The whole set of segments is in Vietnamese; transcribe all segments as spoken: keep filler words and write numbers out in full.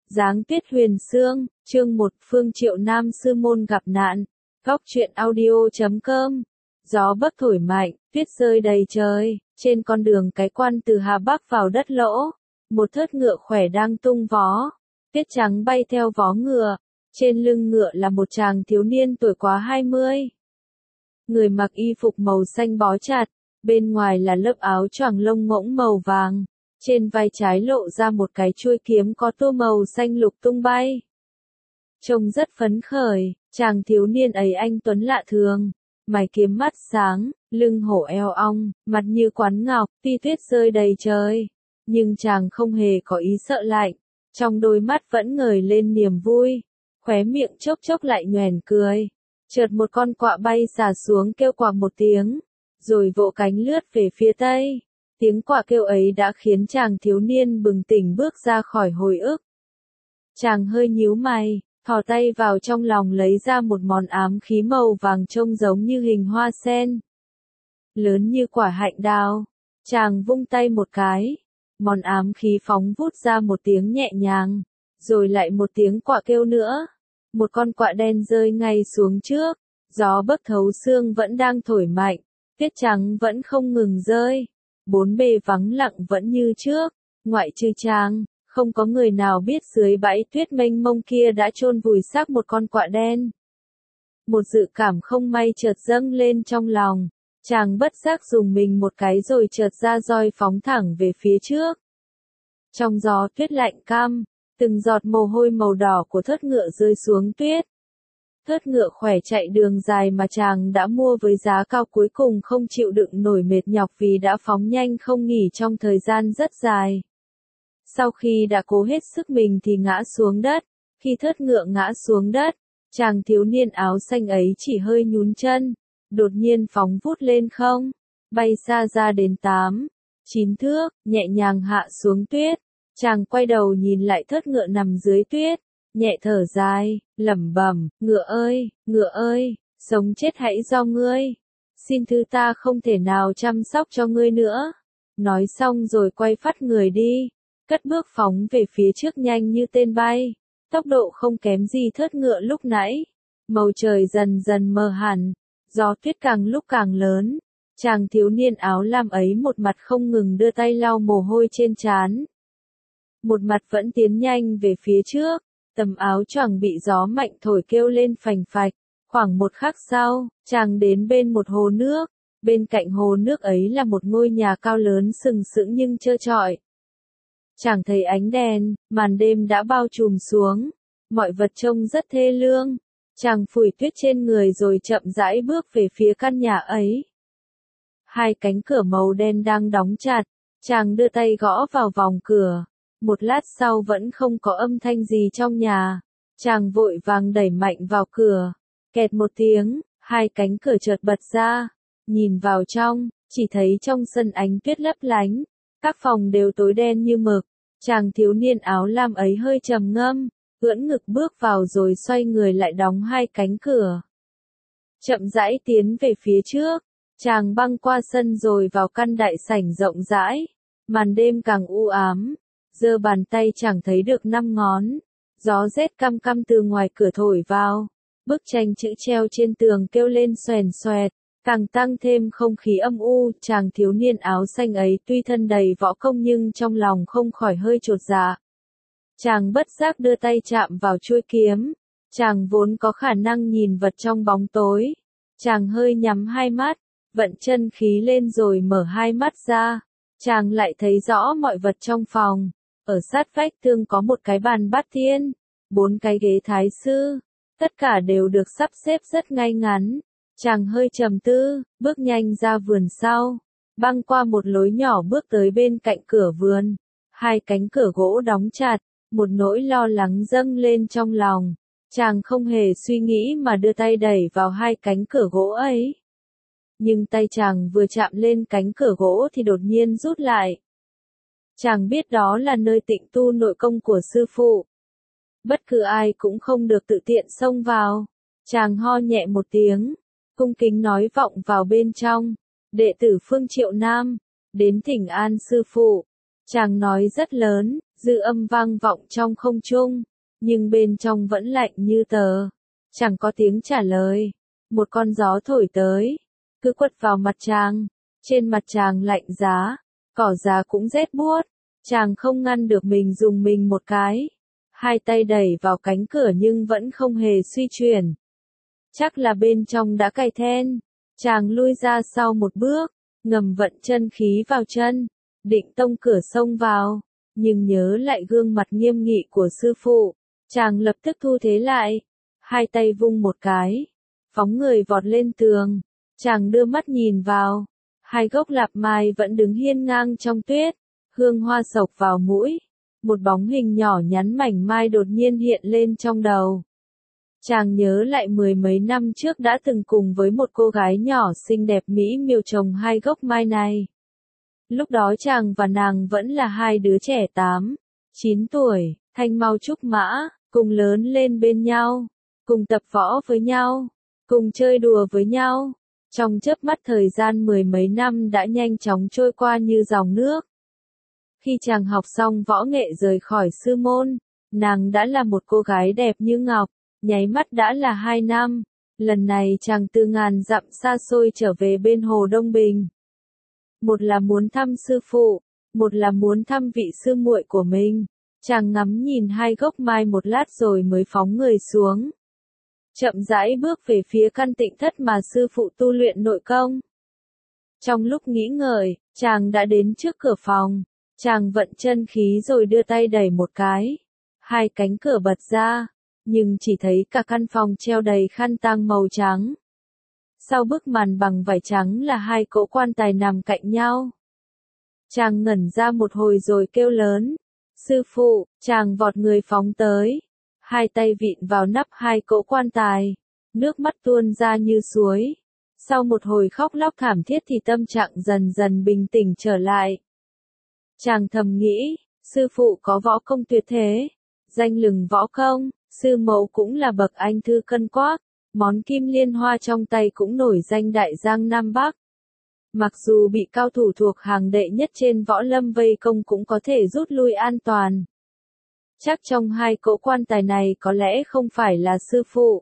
Giáng tuyết huyền sương, chương một Phương Triệu Nam sư môn gặp nạn. Góc truyện audio chấm com. Gió bấc thổi mạnh, tuyết rơi đầy trời, trên con đường cái quan từ Hà Bắc vào đất Lỗ. Một thớt ngựa khỏe đang tung vó, tuyết trắng bay theo vó ngựa. Trên lưng ngựa là một chàng thiếu niên tuổi quá hai mươi. Người mặc y phục màu xanh bó chặt, bên ngoài là lớp áo choàng lông ngỗng màu vàng. Trên vai trái lộ ra một cái chuôi kiếm có tô màu xanh lục tung bay. Trông rất phấn khởi, chàng thiếu niên ấy anh tuấn lạ thường, mày kiếm mắt sáng, lưng hổ eo ong, mặt như quán ngọc, tuy tuyết rơi đầy trời, nhưng chàng không hề có ý sợ lạnh, trong đôi mắt vẫn ngời lên niềm vui, khóe miệng chốc chốc lại nhoẻn cười. Chợt một con quạ bay xà xuống kêu quạc một tiếng, rồi vỗ cánh lướt về phía tây. Tiếng quạ kêu ấy đã khiến chàng thiếu niên bừng tỉnh bước ra khỏi hồi ức. Chàng hơi nhíu mày, thò tay vào trong lòng lấy ra một món ám khí màu vàng trông giống như hình hoa sen, lớn như quả hạnh đào. Chàng vung tay một cái, món ám khí phóng vút ra một tiếng nhẹ nhàng, rồi lại một tiếng quạ kêu nữa. Một con quạ đen rơi ngay xuống trước, gió bấc thấu xương vẫn đang thổi mạnh, tuyết trắng vẫn không ngừng rơi. Bốn bề vắng lặng vẫn như trước, ngoại trừ chàng, không có người nào biết dưới bãi tuyết mênh mông kia đã chôn vùi xác một con quạ đen. Một dự cảm không may chợt dâng lên trong lòng, chàng bất giác dùng mình một cái rồi chợt ra roi phóng thẳng về phía trước. Trong gió tuyết lạnh căm, từng giọt mồ hôi màu đỏ của thớt ngựa rơi xuống tuyết. Thớt ngựa khỏe chạy đường dài mà chàng đã mua với giá cao cuối cùng không chịu đựng nổi mệt nhọc vì đã phóng nhanh không nghỉ trong thời gian rất dài. Sau khi đã cố hết sức mình thì ngã xuống đất, khi thớt ngựa ngã xuống đất, chàng thiếu niên áo xanh ấy chỉ hơi nhún chân, đột nhiên phóng vút lên không, bay xa ra đến tám, chín thước, nhẹ nhàng hạ xuống tuyết. Chàng quay đầu nhìn lại thớt ngựa nằm dưới tuyết, nhẹ thở dài, lẩm bẩm, ngựa ơi, ngựa ơi, sống chết hãy do ngươi, xin thứ ta không thể nào chăm sóc cho ngươi nữa. Nói xong rồi quay phắt người đi, cất bước phóng về phía trước nhanh như tên bay, tốc độ không kém gì thớt ngựa lúc nãy. Màu trời dần dần mờ hẳn, gió tuyết càng lúc càng lớn, chàng thiếu niên áo lam ấy một mặt không ngừng đưa tay lau mồ hôi trên trán, một mặt vẫn tiến nhanh về phía trước. Tấm áo choàng bị gió mạnh thổi kêu lên phành phạch. Khoảng một khắc sau, chàng đến bên một hồ nước. Bên cạnh hồ nước ấy là một ngôi nhà cao lớn sừng sững nhưng trơ trọi. Chàng thấy ánh đèn, màn đêm đã bao trùm xuống. Mọi vật trông rất thê lương. Chàng phủi tuyết trên người rồi chậm rãi bước về phía căn nhà ấy. Hai cánh cửa màu đen đang đóng chặt. Chàng đưa tay gõ vào vòng cửa. Một lát sau vẫn không có âm thanh gì trong nhà. Chàng vội vàng đẩy mạnh vào cửa. Kẹt một tiếng, hai cánh cửa chợt bật ra. Nhìn vào trong, chỉ thấy trong sân ánh tuyết lấp lánh. Các phòng đều tối đen như mực. Chàng thiếu niên áo lam ấy hơi trầm ngâm, ưỡn ngực bước vào rồi xoay người lại đóng hai cánh cửa. Chậm rãi tiến về phía trước. Chàng băng qua sân rồi vào căn đại sảnh rộng rãi. Màn đêm càng u ám. Giơ bàn tay chẳng thấy được năm ngón. Gió rét căm căm từ ngoài cửa thổi vào. Bức tranh chữ treo trên tường kêu lên xoèn xoẹt, càng tăng thêm không khí âm u. Chàng thiếu niên áo xanh ấy tuy thân đầy võ công nhưng trong lòng không khỏi hơi chột dạ. Chàng bất giác đưa tay chạm vào chuôi kiếm. Chàng vốn có khả năng nhìn vật trong bóng tối. Chàng hơi nhắm hai mắt, vận chân khí lên rồi mở hai mắt ra. Chàng lại thấy rõ mọi vật trong phòng. Ở sát vách tường có một cái bàn bát tiên, bốn cái ghế thái sư, tất cả đều được sắp xếp rất ngay ngắn. Chàng hơi trầm tư, bước nhanh ra vườn sau, băng qua một lối nhỏ bước tới bên cạnh cửa vườn. Hai cánh cửa gỗ đóng chặt, một nỗi lo lắng dâng lên trong lòng. Chàng không hề suy nghĩ mà đưa tay đẩy vào hai cánh cửa gỗ ấy. Nhưng tay chàng vừa chạm lên cánh cửa gỗ thì đột nhiên rút lại. Chàng biết đó là nơi tịnh tu nội công của sư phụ. Bất cứ ai cũng không được tự tiện xông vào. Chàng ho nhẹ một tiếng, cung kính nói vọng vào bên trong. Đệ tử Phương Triệu Nam, đến thỉnh an sư phụ. Chàng nói rất lớn, dư âm vang vọng trong không trung, nhưng bên trong vẫn lạnh như tờ. Chẳng có tiếng trả lời. Một con gió thổi tới, cứ quất vào mặt chàng. Trên mặt chàng lạnh giá, cỏ già cũng rét buốt. Chàng không ngăn được mình dùng mình một cái. Hai tay đẩy vào cánh cửa nhưng vẫn không hề suy chuyển. Chắc là bên trong đã cài then. Chàng lui ra sau một bước, ngầm vận chân khí vào chân, định tông cửa xông vào, nhưng nhớ lại gương mặt nghiêm nghị của sư phụ, chàng lập tức thu thế lại, hai tay vung một cái, phóng người vọt lên tường, chàng đưa mắt nhìn vào, hai gốc lạp mai vẫn đứng hiên ngang trong tuyết, hương hoa sộc vào mũi, một bóng hình nhỏ nhắn mảnh mai đột nhiên hiện lên trong đầu. Chàng nhớ lại mười mấy năm trước đã từng cùng với một cô gái nhỏ xinh đẹp mỹ miều trồng hai gốc mai này. Lúc đó chàng và nàng vẫn là hai đứa trẻ tám, chín tuổi, thanh mau trúc mã, cùng lớn lên bên nhau, cùng tập võ với nhau, cùng chơi đùa với nhau. Trong chớp mắt thời gian mười mấy năm đã nhanh chóng trôi qua như dòng nước. Khi chàng học xong võ nghệ rời khỏi sư môn, nàng đã là một cô gái đẹp như ngọc. Nháy mắt đã là hai năm, lần này chàng từ ngàn dặm xa xôi trở về bên hồ Đông Bình. Một là muốn thăm sư phụ, một là muốn thăm vị sư muội của mình. Chàng ngắm nhìn hai gốc mai một lát rồi mới phóng người xuống. Chậm rãi bước về phía căn tịnh thất mà sư phụ tu luyện nội công. Trong lúc nghĩ ngợi, chàng đã đến trước cửa phòng. Chàng vận chân khí rồi đưa tay đẩy một cái. Hai cánh cửa bật ra. Nhưng chỉ thấy cả căn phòng treo đầy khăn tang màu trắng. Sau bức màn bằng vải trắng là hai cỗ quan tài nằm cạnh nhau. Chàng ngẩn ra một hồi rồi kêu lớn. Sư phụ, chàng vọt người phóng tới. Hai tay vịn vào nắp hai cỗ quan tài. Nước mắt tuôn ra như suối. Sau một hồi khóc lóc thảm thiết thì tâm trạng dần dần bình tĩnh trở lại. Chàng thầm nghĩ, sư phụ có võ công tuyệt thế. Danh lừng võ công. Sư mẫu cũng là bậc anh thư cân quắc, món kim liên hoa trong tay cũng nổi danh đại giang Nam Bắc. Mặc dù bị cao thủ thuộc hàng đệ nhất trên võ lâm vây công cũng có thể rút lui an toàn. Chắc trong hai cỗ quan tài này có lẽ không phải là sư phụ.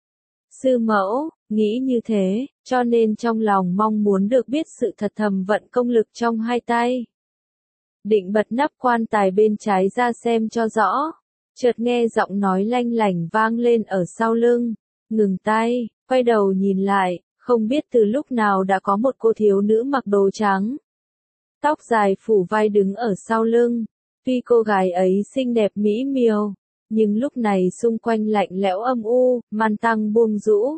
Sư mẫu, nghĩ như thế, cho nên trong lòng mong muốn được biết sự thật thầm vận công lực trong hai tay. Định bật nắp quan tài bên trái ra xem cho rõ. Chợt nghe giọng nói lanh lảnh vang lên ở sau lưng, ngừng tay, quay đầu nhìn lại, không biết từ lúc nào đã có một cô thiếu nữ mặc đồ trắng. Tóc dài phủ vai đứng ở sau lưng, tuy cô gái ấy xinh đẹp mỹ miều, nhưng lúc này xung quanh lạnh lẽo âm u, màn tăng buông rũ.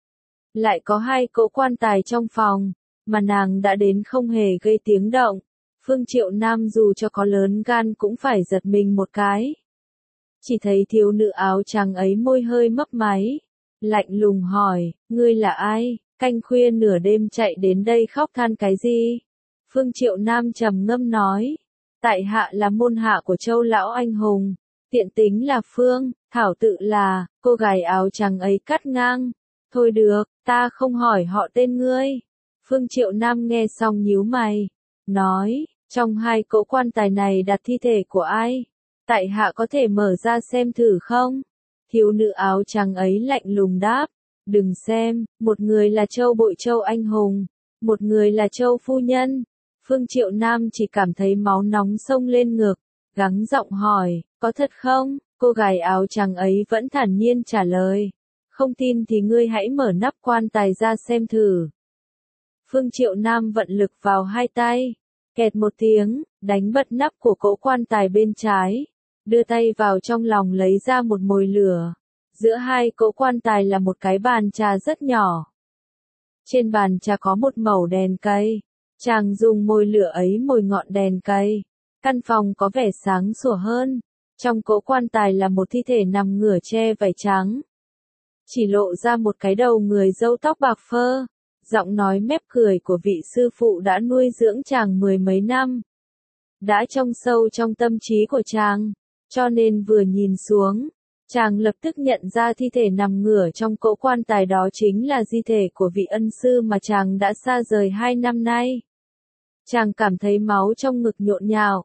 Lại có hai cỗ quan tài trong phòng, mà nàng đã đến không hề gây tiếng động. Phương Triệu Nam dù cho có lớn gan cũng phải giật mình một cái. Chỉ thấy thiếu nữ áo trắng ấy môi hơi mấp máy, lạnh lùng hỏi, ngươi là ai, canh khuya nửa đêm chạy đến đây khóc than cái gì? Phương Triệu Nam trầm ngâm nói, tại hạ là môn hạ của Châu lão anh hùng, tiện tính là Phương, thảo tự là, cô gái áo trắng ấy cắt ngang, thôi được, ta không hỏi họ tên ngươi. Phương Triệu Nam nghe xong nhíu mày, nói, trong hai cỗ quan tài này đặt thi thể của ai? Tại hạ có thể mở ra xem thử không? Thiếu nữ áo trắng ấy lạnh lùng đáp, đừng xem, một người là Châu Bội Châu anh hùng, một người là Châu phu nhân. Phương Triệu Nam chỉ cảm thấy máu nóng sông lên ngực, gắng giọng hỏi, có thật không? Cô gái áo trắng ấy vẫn thản nhiên trả lời, không tin thì ngươi hãy mở nắp quan tài ra xem thử. Phương Triệu Nam vận lực vào hai tay, kẹt một tiếng, đánh bật nắp của cỗ quan tài bên trái. Đưa tay vào trong lòng lấy ra một mồi lửa. Giữa hai cỗ quan tài là một cái bàn trà rất nhỏ. Trên bàn trà có một mẩu đèn cây. Chàng dùng mồi lửa ấy mồi ngọn đèn cây. Căn phòng có vẻ sáng sủa hơn. Trong cỗ quan tài là một thi thể nằm ngửa che vải trắng. Chỉ lộ ra một cái đầu người râu tóc bạc phơ. Giọng nói mép cười của vị sư phụ đã nuôi dưỡng chàng mười mấy năm. Đã trong sâu trong tâm trí của chàng. Cho nên vừa nhìn xuống, chàng lập tức nhận ra thi thể nằm ngửa trong cỗ quan tài đó chính là di thể của vị ân sư mà chàng đã xa rời hai năm nay. Chàng cảm thấy máu trong ngực nhộn nhạo,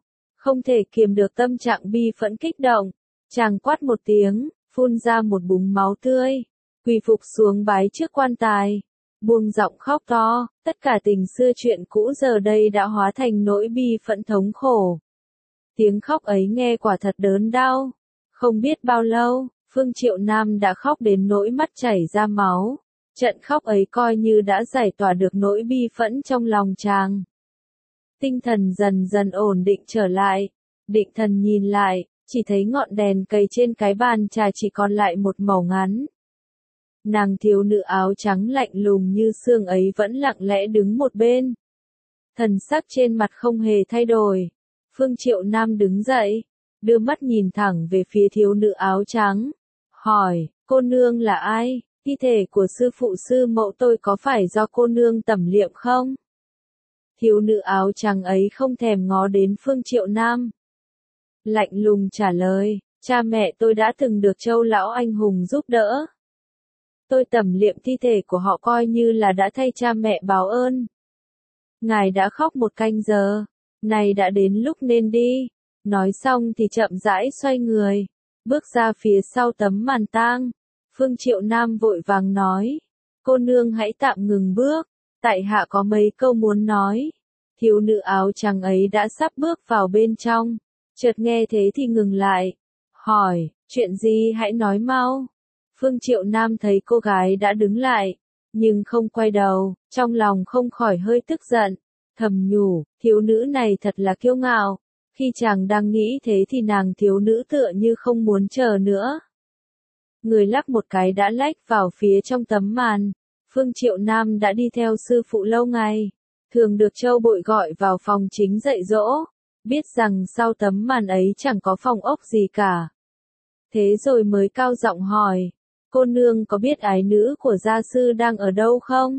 Không thể kiềm được tâm trạng bi phẫn kích động, chàng quát một tiếng, phun ra một búng máu tươi, quỳ phục xuống bái trước quan tài, buông giọng khóc to, tất cả tình xưa chuyện cũ giờ đây đã hóa thành nỗi bi phẫn thống khổ. Tiếng khóc ấy nghe quả thật đớn đau. Không biết bao lâu, Phương Triệu Nam đã khóc đến nỗi mắt chảy ra máu. Trận khóc ấy coi như đã giải tỏa được nỗi bi phẫn trong lòng chàng. Tinh thần dần dần ổn định trở lại. Định thần nhìn lại, chỉ thấy ngọn đèn cầy trên cái bàn trà chỉ còn lại một màu ngắn. Nàng thiếu nữ áo trắng lạnh lùng như xương ấy vẫn lặng lẽ đứng một bên. Thần sắc trên mặt không hề thay đổi. Phương Triệu Nam đứng dậy, đưa mắt nhìn thẳng về phía thiếu nữ áo trắng. Hỏi, cô nương là ai? Thi thể của sư phụ sư mẫu tôi có phải do cô nương tẩm liệm không? Thiếu nữ áo trắng ấy không thèm ngó đến Phương Triệu Nam. Lạnh lùng trả lời, cha mẹ tôi đã từng được Châu lão anh hùng giúp đỡ. Tôi tẩm liệm thi thể của họ coi như là đã thay cha mẹ báo ơn. Ngài đã khóc một canh giờ, này đã đến lúc nên đi. Nói xong thì chậm rãi xoay người, bước ra phía sau tấm màn tang. Phương Triệu Nam vội vàng nói, cô nương hãy tạm ngừng bước, tại hạ có mấy câu muốn nói. Thiếu nữ áo trắng ấy đã sắp bước vào bên trong, chợt nghe thế thì ngừng lại, hỏi, chuyện gì hãy nói mau. Phương Triệu Nam thấy cô gái đã đứng lại, nhưng không quay đầu, trong lòng không khỏi hơi tức giận, thầm nhủ, thiếu nữ này thật là kiêu ngạo. Khi chàng đang nghĩ thế thì nàng thiếu nữ tựa như không muốn chờ nữa. Người lắc một cái đã lách vào phía trong tấm màn. Phương Triệu Nam đã đi theo sư phụ lâu ngày, thường được Châu Bội gọi vào phòng chính dạy dỗ, biết rằng sau tấm màn ấy chẳng có phòng ốc gì cả. Thế rồi mới cao giọng hỏi, cô nương có biết ái nữ của gia sư đang ở đâu không?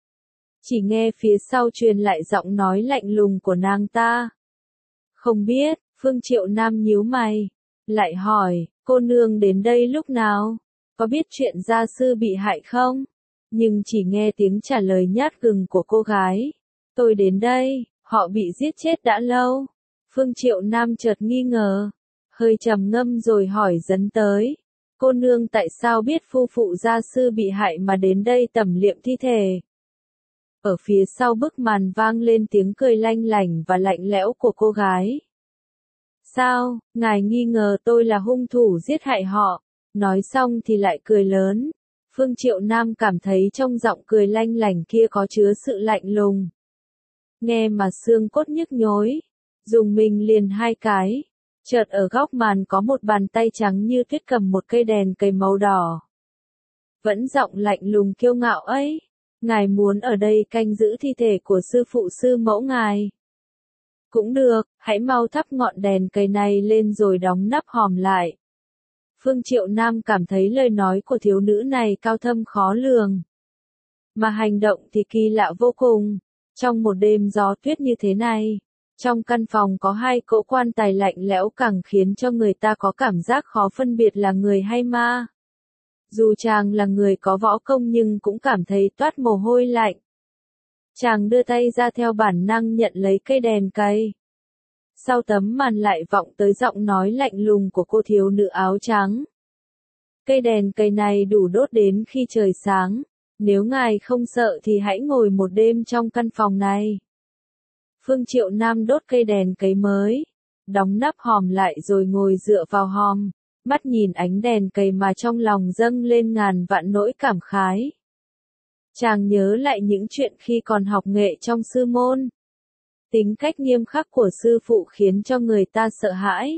Chỉ nghe phía sau truyền lại giọng nói lạnh lùng của nàng ta. Không biết, Phương Triệu Nam nhíu mày, lại hỏi, cô nương đến đây lúc nào? Có biết chuyện gia sư bị hại không? Nhưng chỉ nghe tiếng trả lời nhát gừng của cô gái. Tôi đến đây, họ bị giết chết đã lâu. Phương Triệu Nam chợt nghi ngờ, hơi trầm ngâm rồi hỏi dấn tới. Cô nương tại sao biết phu phụ gia sư bị hại mà đến đây tẩm liệm thi thể? Ở phía sau bức màn vang lên tiếng cười lanh lảnh và lạnh lẽo của cô gái. Sao, ngài nghi ngờ tôi là hung thủ giết hại họ? Nói xong thì lại cười lớn. Phương Triệu Nam cảm thấy trong giọng cười lanh lảnh kia có chứa sự lạnh lùng. Nghe mà xương cốt nhức nhối, dùng mình liền hai cái. Chợt ở góc màn có một bàn tay trắng như tuyết cầm một cây đèn cầy màu đỏ. Vẫn giọng lạnh lùng kiêu ngạo ấy. Ngài muốn ở đây canh giữ thi thể của sư phụ sư mẫu ngài. Cũng được, hãy mau thắp ngọn đèn cầy này lên rồi đóng nắp hòm lại. Phương Triệu Nam cảm thấy lời nói của thiếu nữ này cao thâm khó lường. Mà hành động thì kỳ lạ vô cùng. Trong một đêm gió tuyết như thế này, trong căn phòng có hai cỗ quan tài lạnh lẽo càng khiến cho người ta có cảm giác khó phân biệt là người hay ma. Dù chàng là người có võ công nhưng cũng cảm thấy toát mồ hôi lạnh. Chàng đưa tay ra theo bản năng nhận lấy cây đèn cầy. Sau tấm màn lại vọng tới giọng nói lạnh lùng của cô thiếu nữ áo trắng. Cây đèn cầy này đủ đốt đến khi trời sáng. Nếu ngài không sợ thì hãy ngồi một đêm trong căn phòng này. Phương Triệu Nam đốt cây đèn cầy mới, đóng nắp hòm lại rồi ngồi dựa vào hòm, mắt nhìn ánh đèn cầy mà trong lòng dâng lên ngàn vạn nỗi cảm khái. Chàng nhớ lại những chuyện khi còn học nghệ trong sư môn. Tính cách nghiêm khắc của sư phụ khiến cho người ta sợ hãi.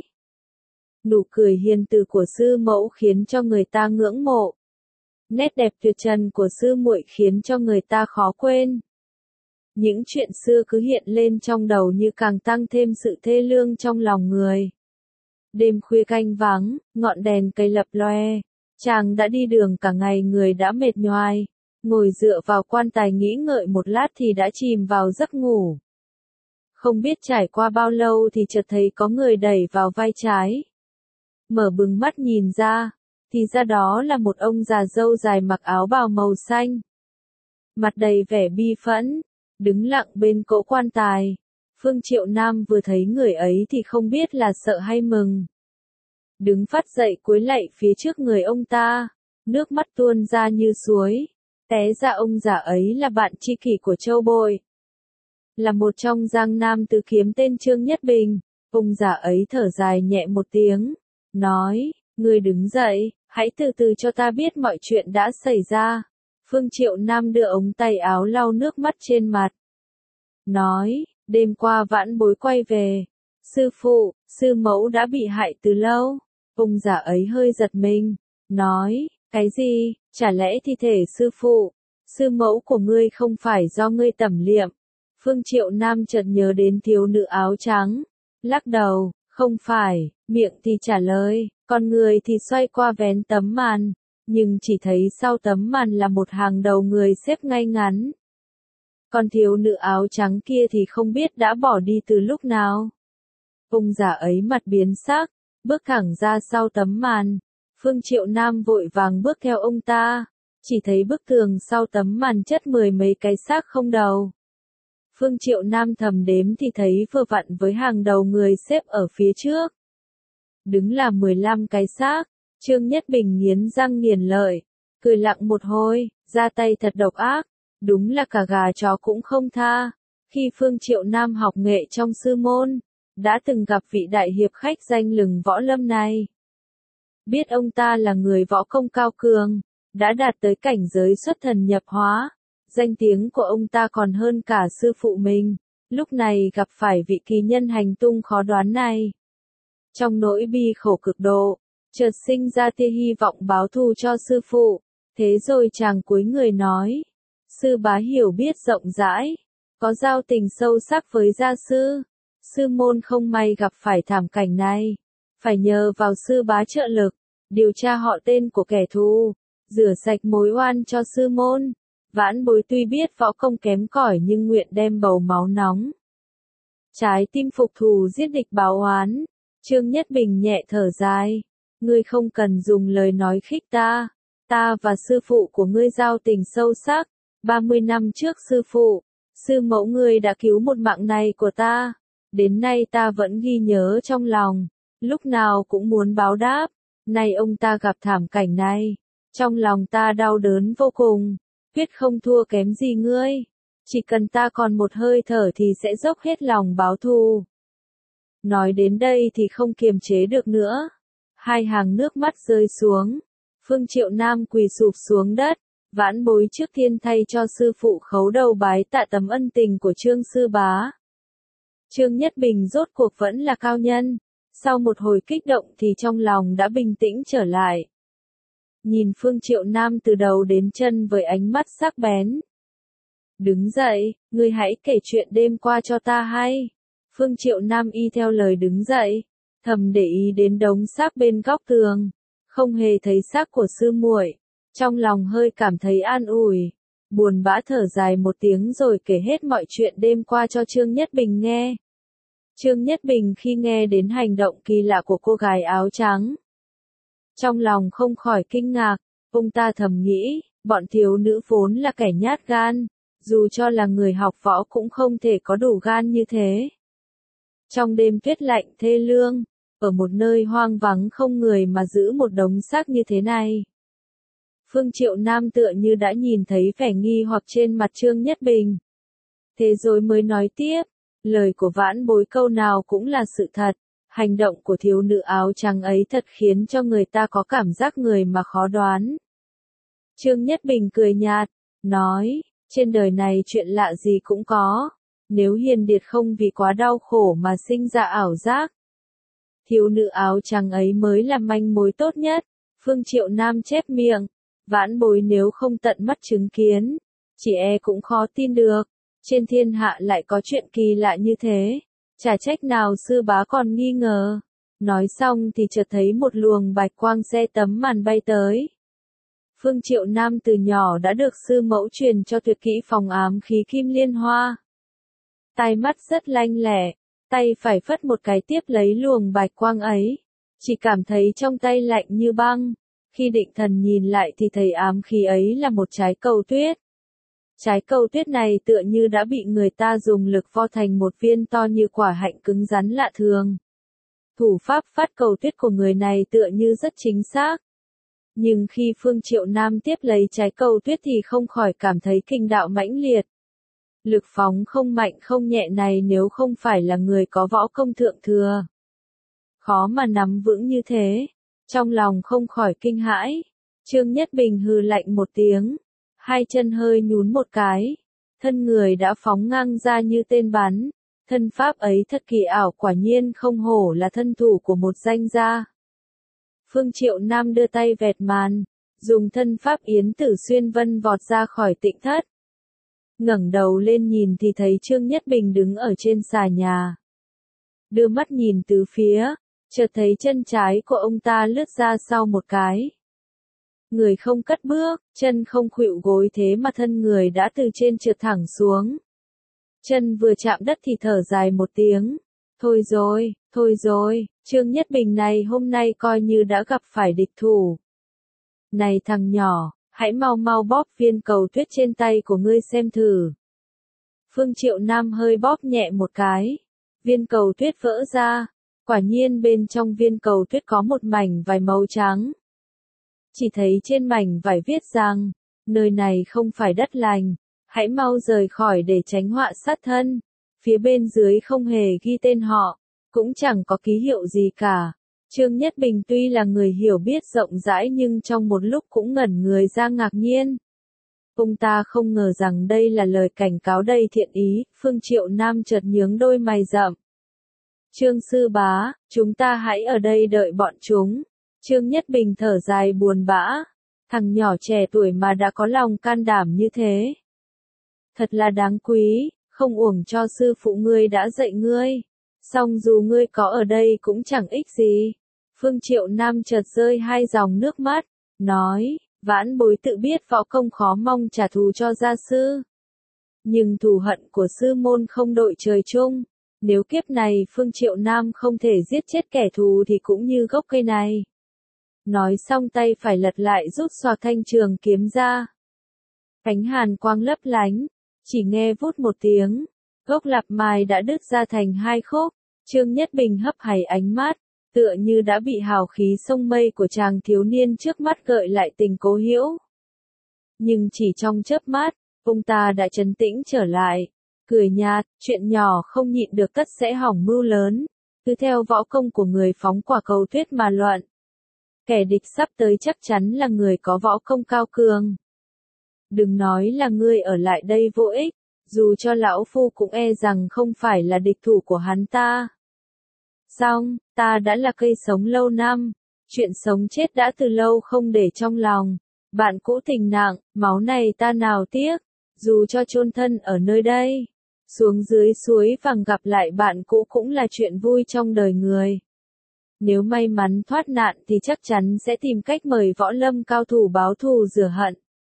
Nụ cười hiền từ của sư mẫu khiến cho người ta ngưỡng mộ. Nét đẹp tuyệt trần của sư muội khiến cho người ta khó quên. Những chuyện xưa cứ hiện lên trong đầu như càng tăng thêm sự thê lương trong lòng người. Đêm khuya canh vắng, ngọn đèn cây lập loe. Chàng đã đi đường cả ngày người đã mệt nhoài. Ngồi dựa vào quan tài nghĩ ngợi một lát thì đã chìm vào giấc ngủ. Không biết trải qua bao lâu thì chợt thấy có người đẩy vào vai trái. Mở bừng mắt nhìn ra, thì ra đó là một ông già râu dài mặc áo bào màu xanh. Mặt đầy vẻ bi phẫn, đứng lặng bên cỗ quan tài. Phương Triệu Nam vừa thấy người ấy thì không biết là sợ hay mừng. Đứng phát dậy cúi lạy phía trước người ông ta, nước mắt tuôn ra như suối. Té ra ông già ấy là bạn tri kỷ của Châu Bội, là một trong giang nam tứ kiếm tên Trương Nhất Bình. Ông già ấy thở dài nhẹ một tiếng, nói, ngươi đứng dậy, hãy từ từ cho ta biết mọi chuyện đã xảy ra. Phương Triệu Nam đưa ống tay áo lau nước mắt trên mặt. Nói, đêm qua Vãn Bối quay về, sư phụ, sư mẫu đã bị hại từ lâu. Ông già ấy hơi giật mình, nói, cái gì, chả lẽ thi thể sư phụ, sư mẫu của ngươi không phải do ngươi tẩm liệm? Phương Triệu Nam chợt nhớ đến thiếu nữ áo trắng, lắc đầu, không phải, miệng thì trả lời, còn người thì xoay qua vén tấm màn, nhưng chỉ thấy sau tấm màn là một hàng đầu người xếp ngay ngắn. Còn thiếu nữ áo trắng kia thì không biết đã bỏ đi từ lúc nào. Ông già ấy mặt biến sắc, bước thẳng ra sau tấm màn. Phương Triệu Nam vội vàng bước theo ông ta, chỉ thấy bức tường sau tấm màn chất mười mấy cái xác không đầu. Phương Triệu Nam thầm đếm thì thấy vừa vặn với hàng đầu người xếp ở phía trước. Đứng là mười lăm cái xác. Trương Nhất Bình nghiến răng nghiến lợi, cười lặng một hồi, ra tay thật độc ác, đúng là cả gà chó cũng không tha. Khi Phương Triệu Nam học nghệ trong sư môn, đã từng gặp vị đại hiệp khách danh lừng võ lâm này. Biết ông ta là người võ công cao cường, đã đạt tới cảnh giới xuất thần nhập hóa. Danh tiếng của ông ta còn hơn cả sư phụ mình, lúc này gặp phải vị kỳ nhân hành tung khó đoán này. Trong nỗi bi khổ cực độ, chợt sinh ra tia hy vọng báo thù cho sư phụ, thế rồi chàng cúi người nói, sư bá hiểu biết rộng rãi, có giao tình sâu sắc với gia sư, sư môn không may gặp phải thảm cảnh này, phải nhờ vào sư bá trợ lực, điều tra họ tên của kẻ thù, rửa sạch mối oan cho sư môn. Vãn Bối tuy biết võ công kém cỏi nhưng nguyện đem bầu máu nóng, trái tim phục thù giết địch báo oán. Trương Nhất Bình nhẹ thở dài, ngươi không cần dùng lời nói khích ta, ta và sư phụ của ngươi giao tình sâu sắc, ba mươi năm trước sư phụ, sư mẫu ngươi đã cứu một mạng này của ta, đến nay ta vẫn ghi nhớ trong lòng, lúc nào cũng muốn báo đáp, nay ông ta gặp thảm cảnh này, trong lòng ta đau đớn vô cùng. Quyết không thua kém gì ngươi, chỉ cần ta còn một hơi thở thì sẽ dốc hết lòng báo thù. Nói đến đây thì không kiềm chế được nữa, hai hàng nước mắt rơi xuống. Phương Triệu Nam quỳ sụp xuống đất, Vãn Bối trước tiên thay cho sư phụ khấu đầu bái tạ tấm ân tình của Trương sư bá. Trương Nhất Bình rốt cuộc vẫn là cao nhân, sau một hồi kích động thì trong lòng đã bình tĩnh trở lại. Nhìn Phương Triệu Nam từ đầu đến chân với ánh mắt sắc bén. Đứng dậy, ngươi hãy kể chuyện đêm qua cho ta hay. Phương Triệu Nam y theo lời đứng dậy, thầm để ý đến đống xác bên góc tường, không hề thấy xác của sư muội, trong lòng hơi cảm thấy an ủi, buồn bã thở dài một tiếng rồi kể hết mọi chuyện đêm qua cho Trương Nhất Bình nghe. Trương Nhất Bình khi nghe đến hành động kỳ lạ của cô gái áo trắng, trong lòng không khỏi kinh ngạc, ông ta thầm nghĩ, bọn thiếu nữ vốn là kẻ nhát gan, dù cho là người học võ cũng không thể có đủ gan như thế. Trong đêm tuyết lạnh thê lương, ở một nơi hoang vắng không người mà giữ một đống xác như thế này. Phương Triệu Nam tựa như đã nhìn thấy vẻ nghi hoặc trên mặt Trương Nhất Bình. Thế rồi mới nói tiếp, lời của Vãn Bối câu nào cũng là sự thật. Hành động của thiếu nữ áo trắng ấy thật khiến cho người ta có cảm giác người mà khó đoán. Trương Nhất Bình cười nhạt, nói, trên đời này chuyện lạ gì cũng có, nếu Hiền Điệt không vì quá đau khổ mà sinh ra ảo giác. Thiếu nữ áo trắng ấy mới là manh mối tốt nhất. Phương Triệu Nam chép miệng, Vãn Bối nếu không tận mắt chứng kiến, chỉ e cũng khó tin được, trên thiên hạ lại có chuyện kỳ lạ như thế. Chả trách nào sư bá còn nghi ngờ. Nói xong thì chợt thấy một luồng bạch quang xe tấm màn bay tới. Phương Triệu Nam từ nhỏ đã được sư mẫu truyền cho tuyệt kỹ phòng ám khí kim liên hoa. Tai mắt rất lanh lẹ, tay phải phất một cái tiếp lấy luồng bạch quang ấy. Chỉ cảm thấy trong tay lạnh như băng. Khi định thần nhìn lại thì thấy ám khí ấy là một trái cầu tuyết. Trái cầu tuyết này tựa như đã bị người ta dùng lực vo thành một viên to như quả hạnh cứng rắn lạ thường. Thủ pháp phát cầu tuyết của người này tựa như rất chính xác. Nhưng khi Phương Triệu Nam tiếp lấy trái cầu tuyết thì không khỏi cảm thấy kinh đạo mãnh liệt. Lực phóng không mạnh không nhẹ này nếu không phải là người có võ công thượng thừa, khó mà nắm vững như thế. Trong lòng không khỏi kinh hãi, Trương Nhất Bình hừ lạnh một tiếng, hai chân hơi nhún một cái, thân người đã phóng ngang ra như tên bắn. Thân pháp ấy thật kỳ ảo, quả nhiên không hổ là thân thủ của một danh gia. Phương Triệu Nam đưa tay vẹt màn, dùng thân pháp yến tử xuyên vân vọt ra khỏi tịnh thất. Ngẩng đầu lên nhìn thì thấy Trương Nhất Bình đứng ở trên xà nhà. Đưa mắt nhìn từ phía, chợt thấy chân trái của ông ta lướt ra sau một cái. Người không cất bước, chân không khuỵu gối thế mà thân người đã từ trên trượt thẳng xuống. Chân vừa chạm đất thì thở dài một tiếng. Thôi rồi, thôi rồi, Trương Nhất Bình này hôm nay coi như đã gặp phải địch thủ. Này thằng nhỏ, hãy mau mau bóp viên cầu tuyết trên tay của ngươi xem thử. Phương Triệu Nam hơi bóp nhẹ một cái. Viên cầu tuyết vỡ ra. Quả nhiên bên trong viên cầu tuyết có một mảnh vải màu trắng. Chỉ thấy trên mảnh vải viết rằng, nơi này không phải đất lành. Hãy mau rời khỏi để tránh họa sát thân. Phía bên dưới không hề ghi tên họ, cũng chẳng có ký hiệu gì cả. Trương Nhất Bình tuy là người hiểu biết rộng rãi nhưng trong một lúc cũng ngẩn người ra ngạc nhiên. Ông ta không ngờ rằng đây là lời cảnh cáo đầy thiện ý. Phương Triệu Nam chợt nhướng đôi mày rậm. Trương sư bá, chúng ta hãy ở đây đợi bọn chúng. Trương Nhất Bình thở dài buồn bã. Thằng nhỏ trẻ tuổi mà đã có lòng can đảm như thế. Thật là đáng quý, không uổng cho sư phụ ngươi đã dạy ngươi. Song dù ngươi có ở đây cũng chẳng ích gì. Phương Triệu Nam chợt rơi hai dòng nước mắt, nói, vãn bối tự biết võ công khó mong trả thù cho gia sư. Nhưng thù hận của sư môn không đội trời chung. Nếu kiếp này Phương Triệu Nam không thể giết chết kẻ thù thì cũng như gốc cây này. Nói xong tay phải lật lại rút xoạc thanh trường kiếm ra. Ánh hàn quang lấp lánh, chỉ nghe vút một tiếng, gốc lạp mài đã đứt ra thành hai khúc. Trương Nhất Bình hấp hày ánh mắt, tựa như đã bị hào khí sông mây của chàng thiếu niên trước mắt gợi lại tình cố hữu. Nhưng chỉ trong chớp mắt, ông ta đã trấn tĩnh trở lại, cười nhạt, chuyện nhỏ không nhịn được tất sẽ hỏng mưu lớn, cứ theo võ công của người phóng quả cầu tuyết mà luận. Kẻ địch sắp tới chắc chắn là người có võ công cao cường. Đừng nói là ngươi ở lại đây vô ích, dù cho lão phu cũng e rằng không phải là địch thủ của hắn ta. Xong, ta đã là cây sống lâu năm, chuyện sống chết đã từ lâu không để trong lòng. Bạn cũ tình nặng, máu này ta nào tiếc, dù cho chôn thân ở nơi đây. Xuống dưới suối vàng gặp lại bạn cũ cũng là chuyện vui trong đời người. Nếu may mắn thoát nạn thì chắc chắn sẽ tìm cách mời võ lâm cao thủ báo thù rửa hận.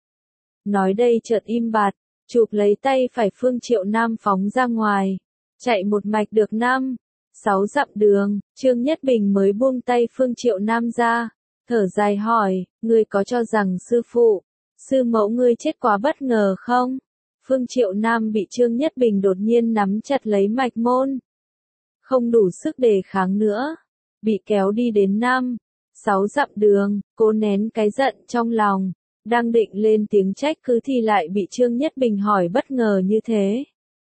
Nói đây chợt im bặt, chụp lấy tay phải Phương Triệu Nam phóng ra ngoài. Chạy một mạch được năm, sáu dặm đường, Trương Nhất Bình mới buông tay Phương Triệu Nam ra. Thở dài hỏi, ngươi có cho rằng sư phụ, sư mẫu ngươi chết quá bất ngờ không? Phương Triệu Nam bị Trương Nhất Bình đột nhiên nắm chặt lấy mạch môn. Không đủ sức đề kháng nữa. Bị kéo đi đến năm, sáu dặm đường, cố nén cái giận trong lòng. Đang định lên tiếng trách cứ thì lại bị Trương Nhất Bình hỏi bất ngờ như thế.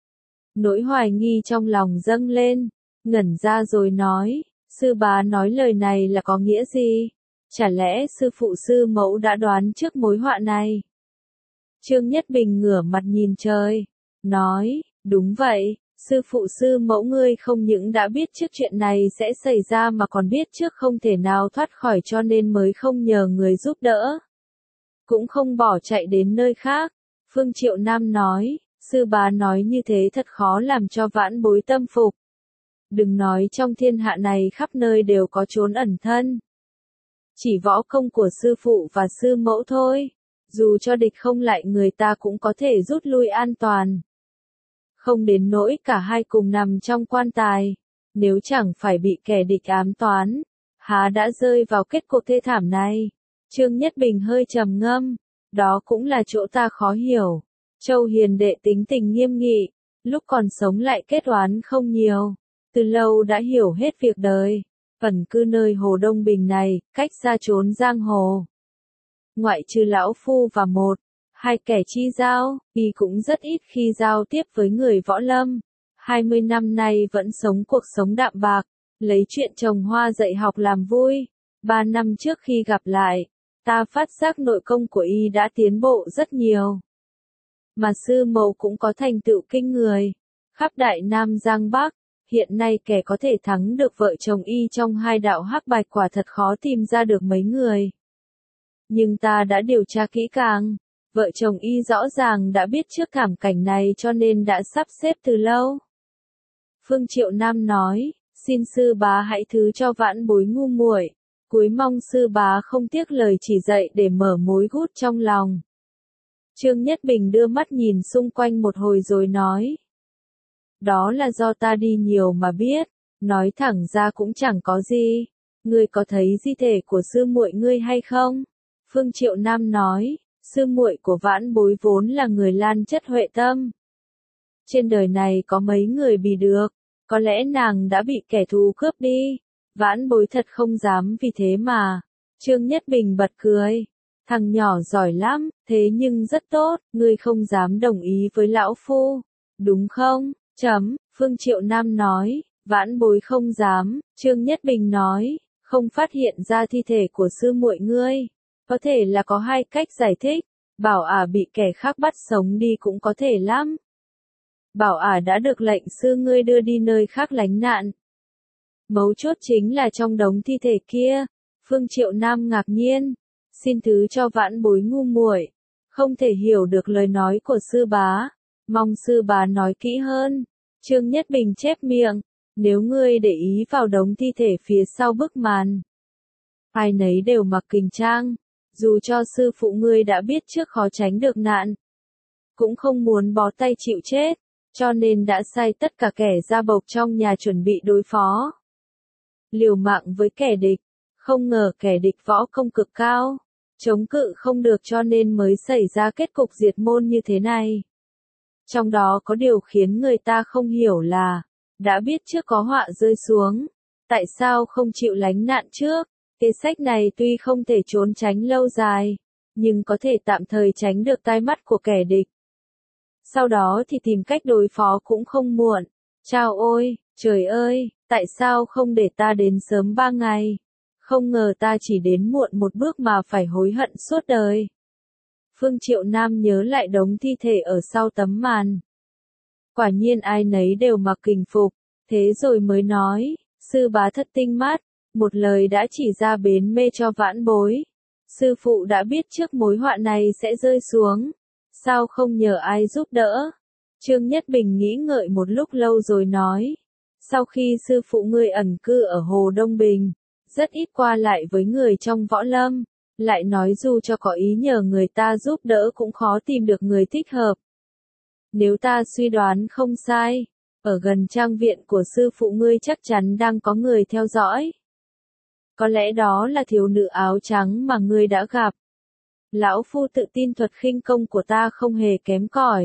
Nỗi hoài nghi trong lòng dâng lên, ngẩn ra rồi nói, sư bá nói lời này là có nghĩa gì? Chả lẽ sư phụ sư mẫu đã đoán trước mối họa này? Trương Nhất Bình ngửa mặt nhìn trời, nói, đúng vậy, sư phụ sư mẫu ngươi không những đã biết trước chuyện này sẽ xảy ra mà còn biết trước không thể nào thoát khỏi cho nên mới không nhờ người giúp đỡ. Cũng không bỏ chạy đến nơi khác. Phương Triệu Nam nói, sư bá nói như thế thật khó làm cho vãn bối tâm phục. Đừng nói trong thiên hạ này khắp nơi đều có trốn ẩn thân. Chỉ võ công của sư phụ và sư mẫu thôi. Dù cho địch không lại người ta cũng có thể rút lui an toàn. Không đến nỗi cả hai cùng nằm trong quan tài. Nếu chẳng phải bị kẻ địch ám toán, há đã rơi vào kết cục thê thảm này. Trương Nhất Bình hơi trầm ngâm, đó cũng là chỗ ta khó hiểu. Châu hiền đệ tính tình nghiêm nghị, lúc còn sống lại kết oán không nhiều, từ lâu đã hiểu hết việc đời, ẩn cư nơi Hồ Đông Bình này, cách xa trốn giang hồ. Ngoại trừ lão phu và một, hai kẻ chi giao, y cũng rất ít khi giao tiếp với người võ lâm. Hai mươi năm nay vẫn sống cuộc sống đạm bạc, lấy chuyện trồng hoa dạy học làm vui. Ba năm trước khi gặp lại, ta phát giác nội công của y đã tiến bộ rất nhiều. Mà sư mẫu cũng có thành tựu kinh người. Khắp Đại Nam Giang Bắc, hiện nay kẻ có thể thắng được vợ chồng y trong hai đạo hắc bạch quả thật khó tìm ra được mấy người. Nhưng ta đã điều tra kỹ càng, vợ chồng y rõ ràng đã biết trước thảm cảnh này cho nên đã sắp xếp từ lâu. Phương Triệu Nam nói, xin sư bá hãy thứ cho vãn bối ngu muội, cúi mong sư bá không tiếc lời chỉ dạy để mở mối gút trong lòng. Trương Nhất Bình đưa mắt nhìn xung quanh một hồi rồi nói. Đó là do ta đi nhiều mà biết, nói thẳng ra cũng chẳng có gì. Ngươi có thấy di thể của sư muội ngươi hay không? Phương Triệu Nam nói, sư muội của vãn bối vốn là người lan chất huệ tâm. Trên đời này có mấy người bị được, có lẽ nàng đã bị kẻ thù cướp đi. Vãn bối thật không dám vì thế mà. Trương Nhất Bình bật cười. Thằng nhỏ giỏi lắm, thế nhưng rất tốt, ngươi không dám đồng ý với lão phu. Đúng không? Chấm, Phương Triệu Nam nói, vãn bối không dám. Trương Nhất Bình nói, không phát hiện ra thi thể của sư muội ngươi. Có thể là có hai cách giải thích. Bảo ả bị kẻ khác bắt sống đi cũng có thể lắm. Bảo ả đã được lệnh sư ngươi đưa đi nơi khác lánh nạn. Mấu chốt chính là trong đống thi thể kia. Phương Triệu Nam ngạc nhiên. Xin thứ cho vãn bối ngu muội, không thể hiểu được lời nói của sư bá. Mong sư bá nói kỹ hơn. Trương Nhất Bình chép miệng. Nếu ngươi để ý vào đống thi thể phía sau bức màn, ai nấy đều mặc kình trang. Dù cho sư phụ ngươi đã biết trước khó tránh được nạn, cũng không muốn bó tay chịu chết, cho nên đã sai tất cả kẻ ra bộc trong nhà chuẩn bị đối phó. Liều mạng với kẻ địch, không ngờ kẻ địch võ công cực cao, chống cự không được cho nên mới xảy ra kết cục diệt môn như thế này. Trong đó có điều khiến người ta không hiểu là, đã biết trước có họa rơi xuống, tại sao không chịu lánh nạn trước? Kế sách này tuy không thể trốn tránh lâu dài, nhưng có thể tạm thời tránh được tai mắt của kẻ địch. Sau đó thì tìm cách đối phó cũng không muộn. Chao ôi, trời ơi, tại sao không để ta đến sớm ba ngày? Không ngờ ta chỉ đến muộn một bước mà phải hối hận suốt đời. Phương Triệu Nam nhớ lại đống thi thể ở sau tấm màn. Quả nhiên ai nấy đều mặc kình phục, thế rồi mới nói, sư bá thật tinh mắt. Một lời đã chỉ ra bến mê cho vãn bối. Sư phụ đã biết trước mối họa này sẽ rơi xuống. Sao không nhờ ai giúp đỡ? Trương Nhất Bình nghĩ ngợi một lúc lâu rồi nói. Sau khi sư phụ ngươi ẩn cư ở Hồ Đông Bình, rất ít qua lại với người trong võ lâm. Lại nói dù cho có ý nhờ người ta giúp đỡ cũng khó tìm được người thích hợp. Nếu ta suy đoán không sai, ở gần trang viện của sư phụ ngươi chắc chắn đang có người theo dõi. Có lẽ đó là thiếu nữ áo trắng mà ngươi đã gặp. Lão phu tự tin thuật khinh công của ta không hề kém cỏi.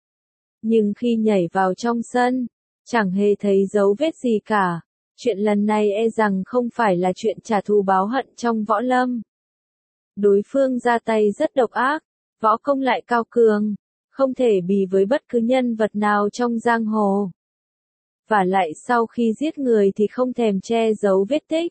Nhưng khi nhảy vào trong sân, chẳng hề thấy dấu vết gì cả. Chuyện lần này e rằng không phải là chuyện trả thù báo hận trong võ lâm. Đối phương ra tay rất độc ác, võ công lại cao cường, không thể bì với bất cứ nhân vật nào trong giang hồ. Và lại sau khi giết người thì không thèm che giấu vết tích.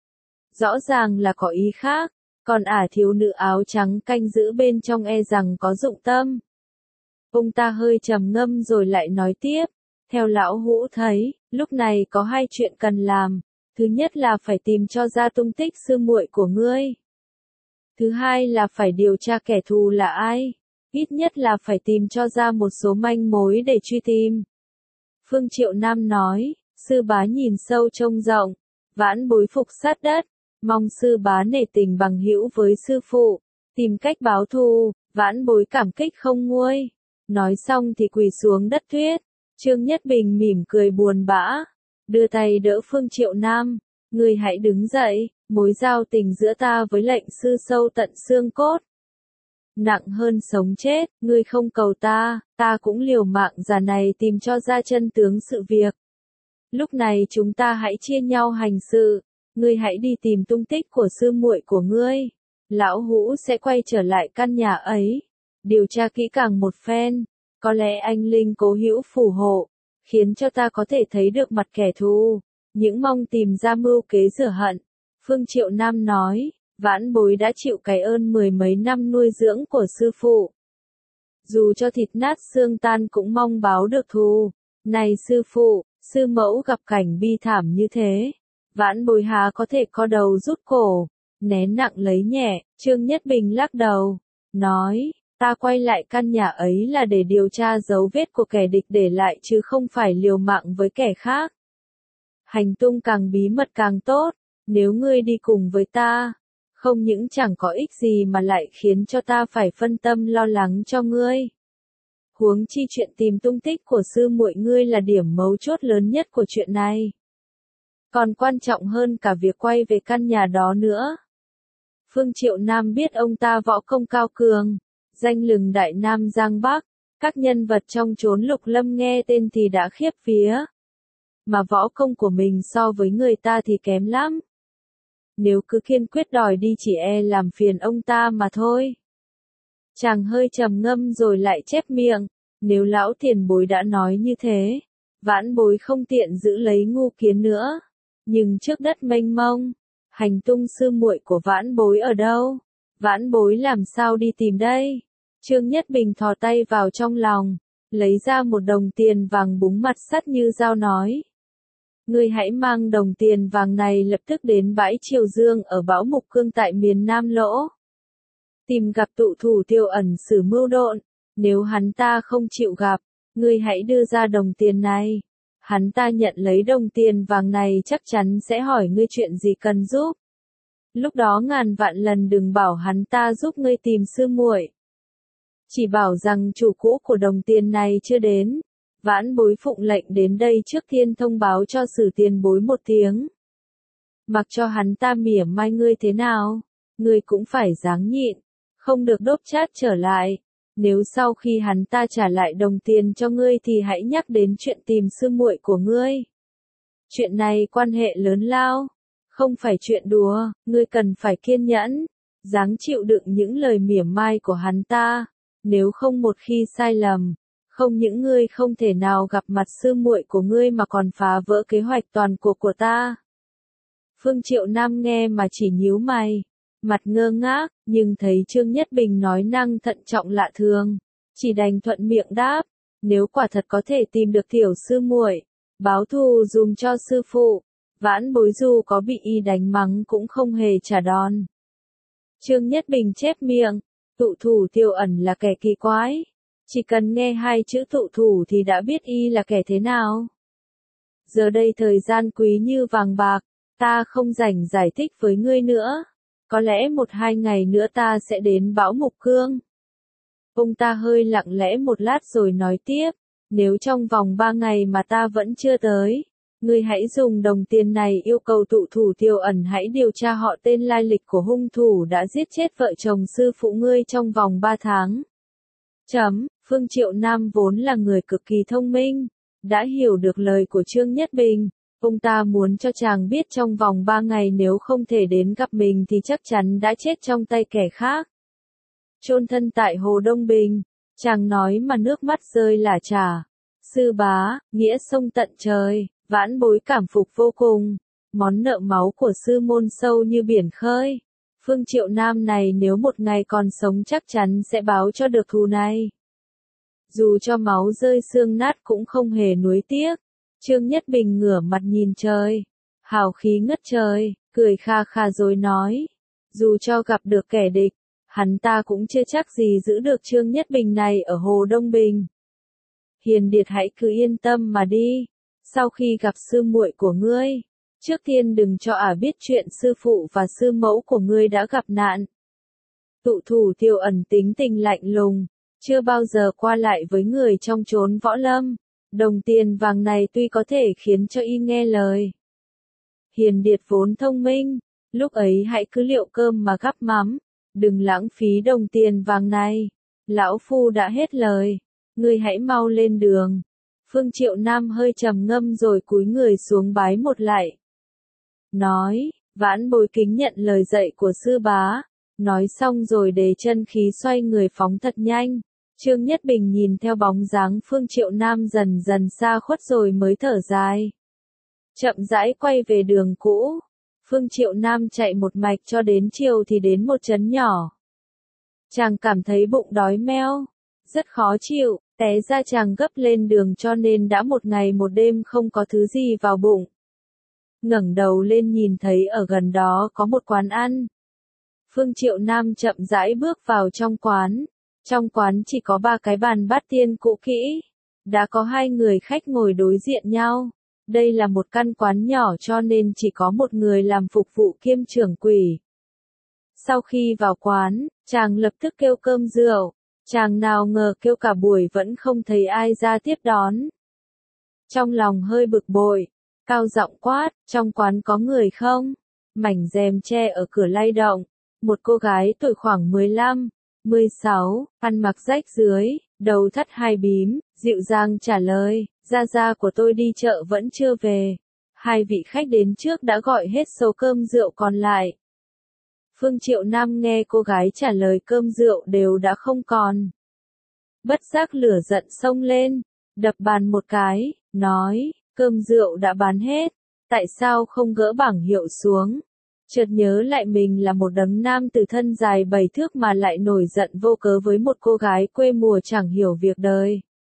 Rõ ràng là có ý khác, còn ả thiếu nữ áo trắng canh giữ bên trong e rằng có dụng tâm. Ông ta hơi trầm ngâm rồi lại nói tiếp, theo lão hũ thấy, lúc này có hai chuyện cần làm, thứ nhất là phải tìm cho ra tung tích sư muội của ngươi. Thứ hai là phải điều tra kẻ thù là ai, ít nhất là phải tìm cho ra một số manh mối để truy tìm. Phương Triệu Nam nói, sư bá nhìn sâu trông rộng, vãn bối phục sát đất. Mong sư bá nể tình bằng hữu với sư phụ, tìm cách báo thù, vãn bối cảm kích không nguôi. Nói xong thì quỳ xuống đất thuyết. Trương Nhất Bình mỉm cười buồn bã, đưa tay đỡ Phương Triệu Nam, ngươi hãy đứng dậy, mối giao tình giữa ta với lệnh sư sâu tận xương cốt. nặng hơn sống chết, ngươi không cầu ta, ta cũng liều mạng già này tìm cho ra chân tướng sự việc. Lúc này chúng ta hãy chia nhau hành sự, ngươi hãy đi tìm tung tích của sư muội của ngươi, lão hũ sẽ quay trở lại căn nhà ấy, điều tra kỹ càng một phen, có lẽ anh linh cố hữu phù hộ, khiến cho ta có thể thấy được mặt kẻ thù, những mong tìm ra mưu kế rửa hận. Phương Triệu Nam nói, vãn bối đã chịu cái ơn mười mấy năm nuôi dưỡng của sư phụ. Dù cho thịt nát xương tan cũng mong báo được thù. Này sư phụ, sư mẫu gặp cảnh bi thảm như thế, vãn bối há có thể co đầu rút cổ, nén nặng lấy nhẹ. Trương Nhất Bình lắc đầu, nói, ta quay lại căn nhà ấy là để điều tra dấu vết của kẻ địch để lại chứ không phải liều mạng với kẻ khác. Hành tung càng bí mật càng tốt, nếu ngươi đi cùng với ta, không những chẳng có ích gì mà lại khiến cho ta phải phân tâm lo lắng cho ngươi. Huống chi chuyện tìm tung tích của sư muội ngươi là điểm mấu chốt lớn nhất của chuyện này. Còn quan trọng hơn cả việc quay về căn nhà đó nữa. Phương Triệu Nam biết ông ta võ công cao cường, danh lừng Đại Nam Giang Bắc, các nhân vật trong chốn Lục Lâm nghe tên thì đã khiếp vía. Mà võ công của mình so với người ta thì kém lắm. Nếu cứ kiên quyết đòi đi chỉ e làm phiền ông ta mà thôi. Chàng hơi trầm ngâm rồi lại chép miệng, nếu lão tiền bối đã nói như thế, vãn bối không tiện giữ lấy ngu kiến nữa. Nhưng trước đất mênh mông, hành tung sư muội của vãn bối ở đâu? Vãn bối làm sao đi tìm đây? Trương Nhất Bình thò tay vào trong lòng, lấy ra một đồng tiền vàng búng mặt sắt như dao nói. Ngươi hãy mang đồng tiền vàng này lập tức đến bãi Triều Dương ở Bão Mục Cương tại miền Nam Lỗ. Tìm gặp tụ thủ Tiêu Ẩn xử mưu độn, nếu hắn ta không chịu gặp, ngươi hãy đưa ra đồng tiền này. Hắn ta nhận lấy đồng tiền vàng này chắc chắn sẽ hỏi ngươi chuyện gì cần giúp. Lúc đó ngàn vạn lần đừng bảo hắn ta giúp ngươi tìm sư muội. Chỉ bảo rằng chủ cũ của đồng tiền này chưa đến. Vãn bối phụng lệnh đến đây trước tiên thông báo cho Sử tiền bối một tiếng. Mặc cho hắn ta mỉa mai ngươi thế nào, ngươi cũng phải ráng nhịn, không được đốp chát trở lại. Nếu sau khi hắn ta trả lại đồng tiền cho ngươi thì hãy nhắc đến chuyện tìm sư muội của ngươi. Chuyện này quan hệ lớn lao, không phải chuyện đùa, ngươi cần phải kiên nhẫn, ráng chịu đựng những lời mỉa mai của hắn ta, nếu không một khi sai lầm, không những ngươi không thể nào gặp mặt sư muội của ngươi mà còn phá vỡ kế hoạch toàn cuộc của ta. Phương Triệu Nam nghe mà chỉ nhíu mày, mặt ngơ ngác, nhưng thấy Trương Nhất Bình nói năng thận trọng lạ thường, chỉ đành thuận miệng đáp, nếu quả thật có thể tìm được tiểu sư muội, báo thù dùm cho sư phụ, vãn bối dù có bị y đánh mắng cũng không hề trả đòn. Trương Nhất Bình chép miệng, tụ thủ Tiêu Ẩn là kẻ kỳ quái, chỉ cần nghe hai chữ tụ thủ thì đã biết y là kẻ thế nào. Giờ đây thời gian quý như vàng bạc, ta không rảnh giải thích với ngươi nữa. Có lẽ một hai ngày nữa ta sẽ đến Bão Mục Cương. Ông ta hơi lặng lẽ một lát rồi nói tiếp, nếu trong vòng ba ngày mà ta vẫn chưa tới, ngươi hãy dùng đồng tiền này yêu cầu tụ thủ Tiêu Ẩn hãy điều tra họ tên lai lịch của hung thủ đã giết chết vợ chồng sư phụ ngươi trong vòng ba tháng. Chấm, Phương Triệu Nam vốn là người cực kỳ thông minh, đã hiểu được lời của Trương Nhất Bình. Ông ta muốn cho chàng biết trong vòng ba ngày nếu không thể đến gặp mình thì chắc chắn đã chết trong tay kẻ khác. Chôn thân tại Hồ Đông Bình, chàng nói mà nước mắt rơi lả chả. Sư bá, nghĩa sông tận trời, vãn bối cảm phục vô cùng. Món nợ máu của sư môn sâu như biển khơi. Phương Triệu Nam này nếu một ngày còn sống chắc chắn sẽ báo cho được thù này. Dù cho máu rơi xương nát cũng không hề nuối tiếc. Trương Nhất Bình ngửa mặt nhìn trời, hào khí ngất trời, cười kha kha rồi nói, dù cho gặp được kẻ địch, hắn ta cũng chưa chắc gì giữ được Trương Nhất Bình này ở Hồ Đông Bình. Hiền Điệt hãy cứ yên tâm mà đi, sau khi gặp sư muội của ngươi, trước tiên đừng cho ả biết chuyện sư phụ và sư mẫu của ngươi đã gặp nạn. Tụ thủ Tiêu Ẩn tính tình lạnh lùng, chưa bao giờ qua lại với người trong chốn võ lâm. Đồng tiền vàng này tuy có thể khiến cho y nghe lời. Hiền Điệt vốn thông minh, lúc ấy hãy cứ liệu cơm mà gắp mắm, đừng lãng phí đồng tiền vàng này. Lão phu đã hết lời, ngươi hãy mau lên đường. Phương Triệu Nam hơi trầm ngâm rồi cúi người xuống bái một lạy. Nói, vãn bối kính nhận lời dạy của sư bá. Nói xong rồi đề chân khí xoay người phóng thật nhanh. Trương Nhất Bình nhìn theo bóng dáng Phương Triệu Nam dần dần xa khuất rồi mới thở dài. Chậm rãi quay về đường cũ. Phương Triệu Nam chạy một mạch cho đến chiều thì đến một trấn nhỏ. Chàng cảm thấy bụng đói meo, rất khó chịu, té ra chàng gấp lên đường cho nên đã một ngày một đêm không có thứ gì vào bụng. Ngẩng đầu lên nhìn thấy ở gần đó có một quán ăn. Phương Triệu Nam chậm rãi bước vào trong quán. Trong quán chỉ có ba cái bàn bát tiên cũ kỹ. Đã có hai người khách ngồi đối diện nhau. Đây là một căn quán nhỏ cho nên chỉ có một người làm phục vụ kiêm trưởng quầy. Sau khi vào quán, chàng lập tức kêu cơm rượu. Chàng nào ngờ kêu cả buổi vẫn không thấy ai ra tiếp đón. Trong lòng hơi bực bội, cao giọng quát, trong quán có người không? Mảnh rèm che ở cửa lay động. Một cô gái tuổi khoảng mười lăm, mười sáu, ăn mặc rách rưới, đầu thắt hai bím, dịu dàng trả lời, gia gia của tôi đi chợ vẫn chưa về. Hai vị khách đến trước đã gọi hết số cơm rượu còn lại. Phương Triệu Nam nghe cô gái trả lời cơm rượu đều đã không còn. Bất giác lửa giận xông lên, đập bàn một cái, nói, cơm rượu đã bán hết, tại sao không gỡ bảng hiệu xuống? Chợt nhớ lại mình là một đấng nam từ thân dài bảy thước mà lại nổi giận vô cớ với một cô gái quê mùa chẳng hiểu việc đời.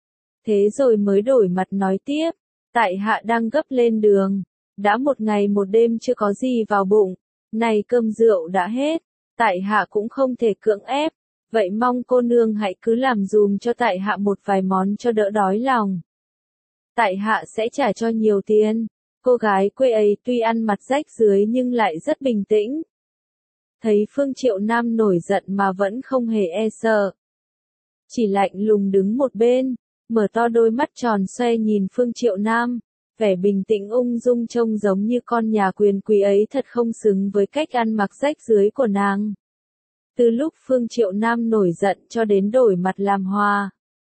Thế rồi mới đổi mặt nói tiếp, tại hạ đang gấp lên đường, đã một ngày một đêm chưa có gì vào bụng, này cơm rượu đã hết, tại hạ cũng không thể cưỡng ép, vậy mong cô nương hãy cứ làm dùm cho tại hạ một vài món cho đỡ đói lòng. Tại hạ sẽ trả cho nhiều tiền. Cô gái quê ấy tuy ăn mặt rách rưới nhưng lại rất bình tĩnh. Thấy Phương Triệu Nam nổi giận mà vẫn không hề e sợ. Chỉ lạnh lùng đứng một bên, mở to đôi mắt tròn xoe nhìn Phương Triệu Nam, vẻ bình tĩnh ung dung trông giống như con nhà quyền quý ấy thật không xứng với cách ăn mặc rách rưới của nàng. Từ lúc Phương Triệu Nam nổi giận cho đến đổi mặt làm hòa,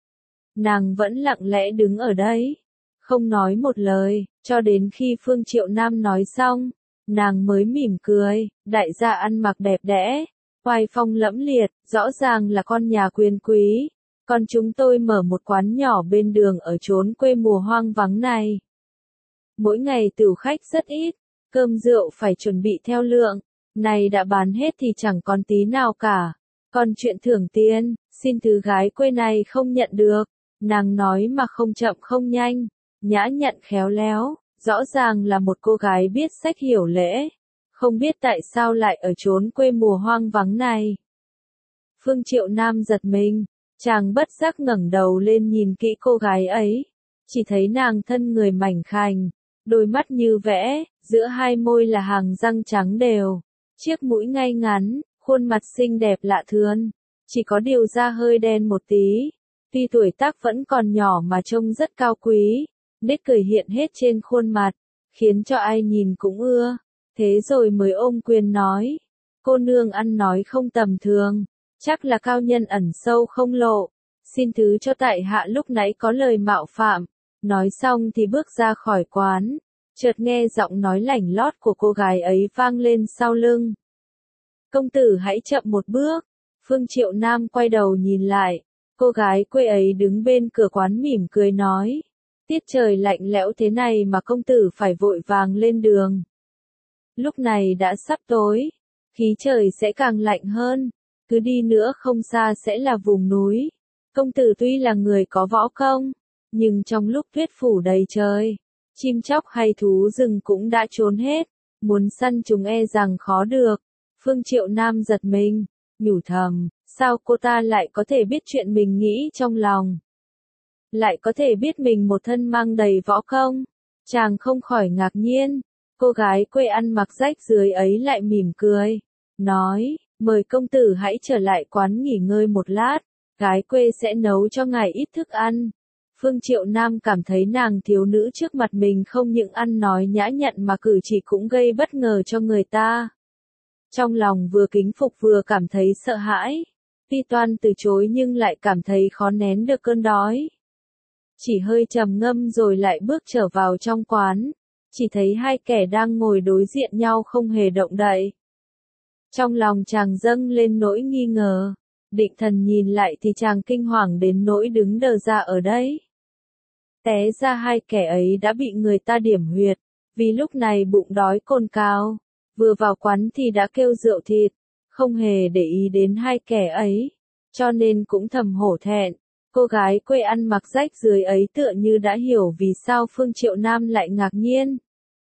nàng vẫn lặng lẽ đứng ở đấy, không nói một lời, cho đến khi Phương Triệu Nam nói xong, nàng mới mỉm cười, đại gia ăn mặc đẹp đẽ, oai phong lẫm liệt, rõ ràng là con nhà quyền quý, còn chúng tôi mở một quán nhỏ bên đường ở chốn quê mùa hoang vắng này. Mỗi ngày tửu khách rất ít, cơm rượu phải chuẩn bị theo lượng, này đã bán hết thì chẳng còn tí nào cả, còn chuyện thưởng tiền, xin thứ gái quê này không nhận được, nàng nói mà không chậm không nhanh. Nhã nhặn khéo léo, rõ ràng là một cô gái biết sách hiểu lễ, không biết tại sao lại ở chốn quê mùa hoang vắng này. Phương Triệu Nam giật mình, chàng bất giác ngẩng đầu lên nhìn kỹ cô gái ấy, chỉ thấy nàng thân người mảnh khảnh, đôi mắt như vẽ, giữa hai môi là hàng răng trắng đều, chiếc mũi ngay ngắn, khuôn mặt xinh đẹp lạ thường, chỉ có điều da hơi đen một tí, tuy tuổi tác vẫn còn nhỏ mà trông rất cao quý. Nét cười hiện hết trên khuôn mặt, khiến cho ai nhìn cũng ưa. Thế rồi mới ôm quyền nói, cô nương ăn nói không tầm thường, chắc là cao nhân ẩn sâu không lộ, xin thứ cho tại hạ lúc nãy có lời mạo phạm. Nói xong thì bước ra khỏi quán, chợt nghe giọng nói lảnh lót của cô gái ấy vang lên sau lưng. Công tử hãy chậm một bước. Phương Triệu Nam quay đầu nhìn lại, cô gái quê ấy đứng bên cửa quán mỉm cười nói. Tiết trời lạnh lẽo thế này mà công tử phải vội vàng lên đường. Lúc này đã sắp tối, khí trời sẽ càng lạnh hơn, cứ đi nữa không xa sẽ là vùng núi. Công tử tuy là người có võ công, nhưng trong lúc tuyết phủ đầy trời, chim chóc hay thú rừng cũng đã trốn hết, muốn săn chúng e rằng khó được. Phương Triệu Nam giật mình, nhủ thầm, sao cô ta lại có thể biết chuyện mình nghĩ trong lòng? Lại có thể biết mình một thân mang đầy võ công, chàng không khỏi ngạc nhiên, cô gái quê ăn mặc rách rưới ấy lại mỉm cười, nói, mời công tử hãy trở lại quán nghỉ ngơi một lát, gái quê sẽ nấu cho ngài ít thức ăn. Phương Triệu Nam cảm thấy nàng thiếu nữ trước mặt mình không những ăn nói nhã nhặn mà cử chỉ cũng gây bất ngờ cho người ta. Trong lòng vừa kính phục vừa cảm thấy sợ hãi. Tuy toan từ chối nhưng lại cảm thấy khó nén được cơn đói. Chỉ hơi trầm ngâm rồi lại bước trở vào trong quán. Chỉ thấy hai kẻ đang ngồi đối diện nhau không hề động đậy. Trong lòng chàng dâng lên nỗi nghi ngờ. Định thần nhìn lại thì chàng kinh hoàng đến nỗi đứng đờ ra ở đấy. Té ra hai kẻ ấy đã bị người ta điểm huyệt. Vì lúc này bụng đói cồn cào. Vừa vào quán thì đã kêu rượu thịt. Không hề để ý đến hai kẻ ấy. Cho nên cũng thầm hổ thẹn. Cô gái quê ăn mặc rách rưới ấy tựa như đã hiểu vì sao Phương Triệu Nam lại ngạc nhiên.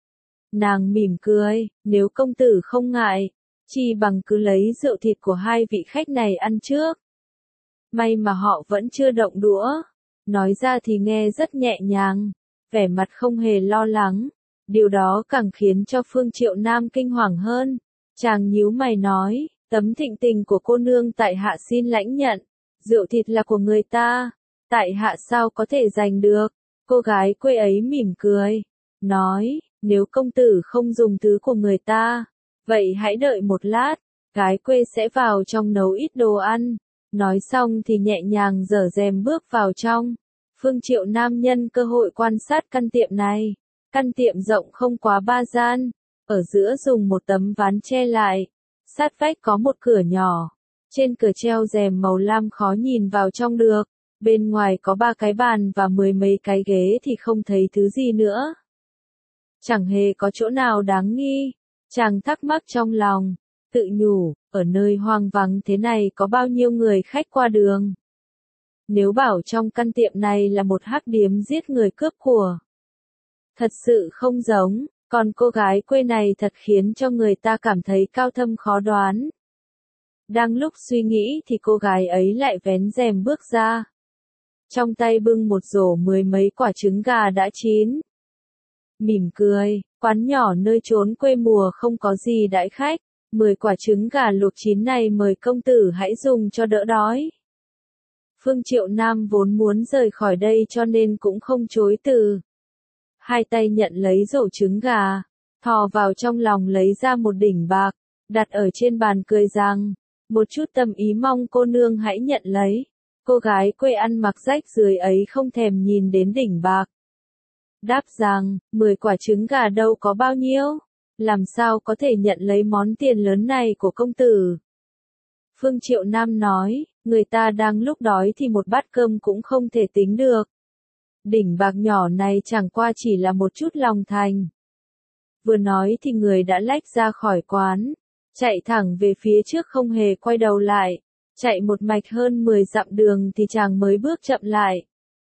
Nàng mỉm cười, nếu công tử không ngại, chi bằng cứ lấy rượu thịt của hai vị khách này ăn trước. May mà họ vẫn chưa động đũa. Nói ra thì nghe rất nhẹ nhàng, vẻ mặt không hề lo lắng. Điều đó càng khiến cho Phương Triệu Nam kinh hoàng hơn. Chàng nhíu mày nói, tấm thịnh tình của cô nương tại hạ xin lãnh nhận. Rượu thịt là của người ta, tại hạ sao có thể giành được. Cô gái quê ấy mỉm cười, nói, nếu công tử không dùng thứ của người ta, vậy hãy đợi một lát, gái quê sẽ vào trong nấu ít đồ ăn. Nói xong thì nhẹ nhàng giở rèm bước vào trong. Phương Triệu Nam nhân cơ hội quan sát căn tiệm này. Căn tiệm rộng không quá ba gian, ở giữa dùng một tấm ván che lại. Sát vách có một cửa nhỏ. Trên cửa treo rèm màu lam khó nhìn vào trong được. Bên ngoài có ba cái bàn và mười mấy cái ghế thì không thấy thứ gì nữa. Chẳng hề có chỗ nào đáng nghi. Chàng thắc mắc trong lòng, tự nhủ, ở nơi hoang vắng thế này có bao nhiêu người khách qua đường. Nếu bảo trong căn tiệm này là một hắc điếm giết người cướp của. Thật sự không giống, còn cô gái quê này thật khiến cho người ta cảm thấy cao thâm khó đoán. Đang lúc suy nghĩ thì cô gái ấy lại vén rèm bước ra. Trong tay bưng một rổ mười mấy quả trứng gà đã chín. Mỉm cười, quán nhỏ nơi trốn quê mùa không có gì đãi khách. Mười quả trứng gà luộc chín này mời công tử hãy dùng cho đỡ đói. Phương Triệu Nam vốn muốn rời khỏi đây cho nên cũng không chối từ. Hai tay nhận lấy rổ trứng gà, thò vào trong lòng lấy ra một đỉnh bạc, đặt ở trên bàn cười rằng, một chút tâm ý mong cô nương hãy nhận lấy. Cô gái quê ăn mặc rách rưới ấy không thèm nhìn đến đỉnh bạc. Đáp rằng, mười quả trứng gà đâu có bao nhiêu, làm sao có thể nhận lấy món tiền lớn này của công tử. Phương Triệu Nam nói, người ta đang lúc đói thì một bát cơm cũng không thể tính được. Đỉnh bạc nhỏ này chẳng qua chỉ là một chút lòng thành. Vừa nói thì người đã lách ra khỏi quán, chạy thẳng về phía trước không hề quay đầu lại. Chạy một mạch hơn mười dặm đường thì chàng mới bước chậm lại.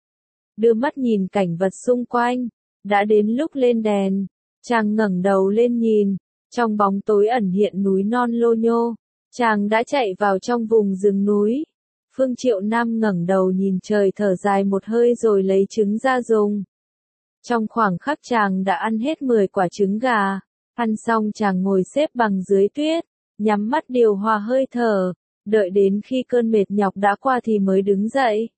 Đưa mắt nhìn cảnh vật xung quanh, đã đến lúc lên đèn. Chàng ngẩng đầu lên nhìn, trong bóng tối ẩn hiện núi non lô nhô. Chàng đã chạy vào trong vùng rừng núi. Phương Triệu Nam ngẩng đầu nhìn trời thở dài một hơi rồi lấy trứng ra dùng. Trong khoảng khắc chàng đã ăn hết mười quả trứng gà. Ăn xong chàng ngồi xếp bằng dưới tuyết, nhắm mắt điều hòa hơi thở. Đợi đến khi cơn mệt nhọc đã qua thì mới đứng dậy.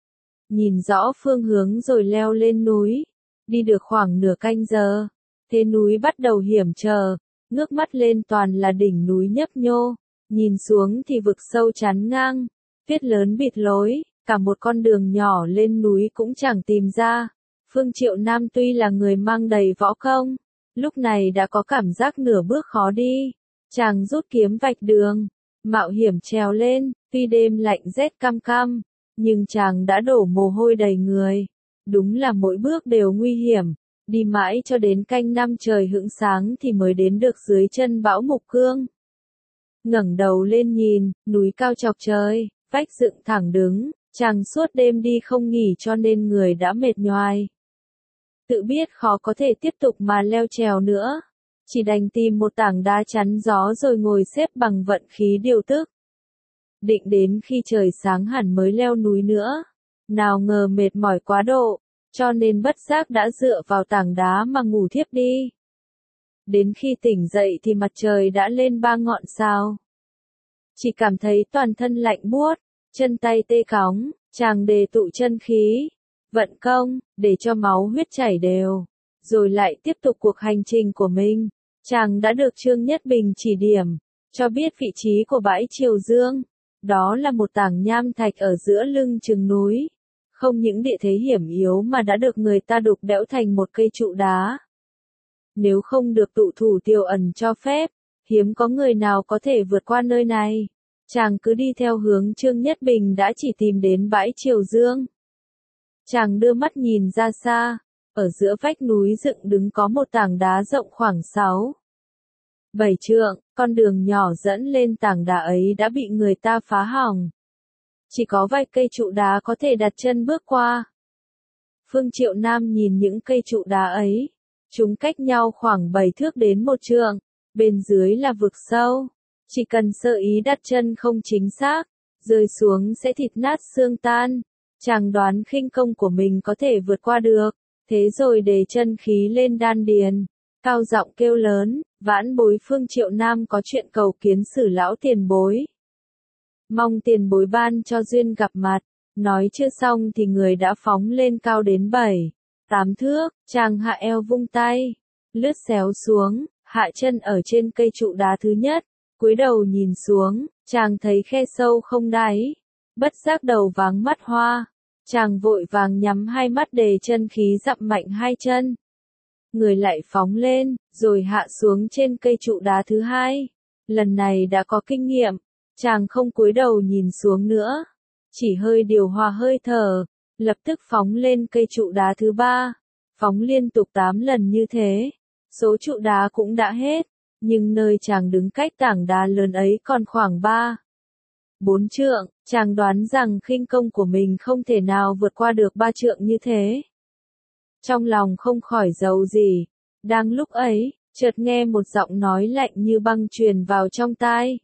Nhìn rõ phương hướng rồi leo lên núi. Đi được khoảng nửa canh giờ. Thế núi bắt đầu hiểm trở. Ngước mắt lên toàn là đỉnh núi nhấp nhô. Nhìn xuống thì vực sâu chắn ngang. Tuyết lớn bịt lối. Cả một con đường nhỏ lên núi cũng chẳng tìm ra. Phương Triệu Nam tuy là người mang đầy võ công. Lúc này đã có cảm giác nửa bước khó đi. Chàng rút kiếm vạch đường. Mạo hiểm trèo lên, tuy đêm lạnh rét căm căm, nhưng chàng đã đổ mồ hôi đầy người. Đúng là mỗi bước đều nguy hiểm, đi mãi cho đến canh năm trời hửng sáng thì mới đến được dưới chân bão Mục Cương. Ngẩng đầu lên nhìn, núi cao chọc trời, vách dựng thẳng đứng, chàng suốt đêm đi không nghỉ cho nên người đã mệt nhoài. Tự biết khó có thể tiếp tục mà leo trèo nữa. Chỉ đành tìm một tảng đá chắn gió rồi ngồi xếp bằng vận khí điều tức. Định đến khi trời sáng hẳn mới leo núi nữa. Nào ngờ mệt mỏi quá độ, cho nên bất giác đã dựa vào tảng đá mà ngủ thiếp đi. Đến khi tỉnh dậy thì mặt trời đã lên ba ngọn sao. Chỉ cảm thấy toàn thân lạnh buốt, chân tay tê cóng, chàng đề tụ chân khí, vận công, để cho máu huyết chảy đều, rồi lại tiếp tục cuộc hành trình của mình. Chàng đã được Trương Nhất Bình chỉ điểm, cho biết vị trí của bãi Triều Dương. Đó là một tảng nham thạch ở giữa lưng chừng núi. Không những địa thế hiểm yếu mà đã được người ta đục đẽo thành một cây trụ đá. Nếu không được tụ thủ Tiểu Ẩn cho phép, hiếm có người nào có thể vượt qua nơi này. Chàng cứ đi theo hướng Trương Nhất Bình đã chỉ tìm đến bãi Triều Dương. Chàng đưa mắt nhìn ra xa, ở giữa vách núi dựng đứng có một tảng đá rộng khoảng sáu, bảy trượng, con đường nhỏ dẫn lên tảng đá ấy đã bị người ta phá hỏng. Chỉ có vài cây trụ đá có thể đặt chân bước qua. Phương Triệu Nam nhìn những cây trụ đá ấy, chúng cách nhau khoảng bảy thước đến một trượng, bên dưới là vực sâu. Chỉ cần sơ ý đặt chân không chính xác, rơi xuống sẽ thịt nát xương tan. Chàng đoán khinh công của mình có thể vượt qua được, thế rồi để chân khí lên đan điền, cao giọng kêu lớn, vãn bối Phương Triệu Nam có chuyện cầu kiến Sử lão tiền bối. Mong tiền bối ban cho duyên gặp mặt. Nói chưa xong thì người đã phóng lên cao đến bảy, tám thước, chàng hạ eo vung tay, lướt xéo xuống, hạ chân ở trên cây trụ đá thứ nhất, cúi đầu nhìn xuống, chàng thấy khe sâu không đáy, bất giác đầu váng mắt hoa, chàng vội vàng nhắm hai mắt để chân khí dặm mạnh hai chân. Người lại phóng lên, rồi hạ xuống trên cây trụ đá thứ hai. Lần này đã có kinh nghiệm, chàng không cúi đầu nhìn xuống nữa, chỉ hơi điều hòa hơi thở, lập tức phóng lên cây trụ đá thứ ba, phóng liên tục tám lần như thế. Số trụ đá cũng đã hết, nhưng nơi chàng đứng cách tảng đá lớn ấy còn khoảng ba, bốn trượng, chàng đoán rằng khinh công của mình không thể nào vượt qua được ba trượng như thế. Trong lòng không khỏi giấu gì, đang lúc ấy, chợt nghe một giọng nói lạnh như băng truyền vào trong tai.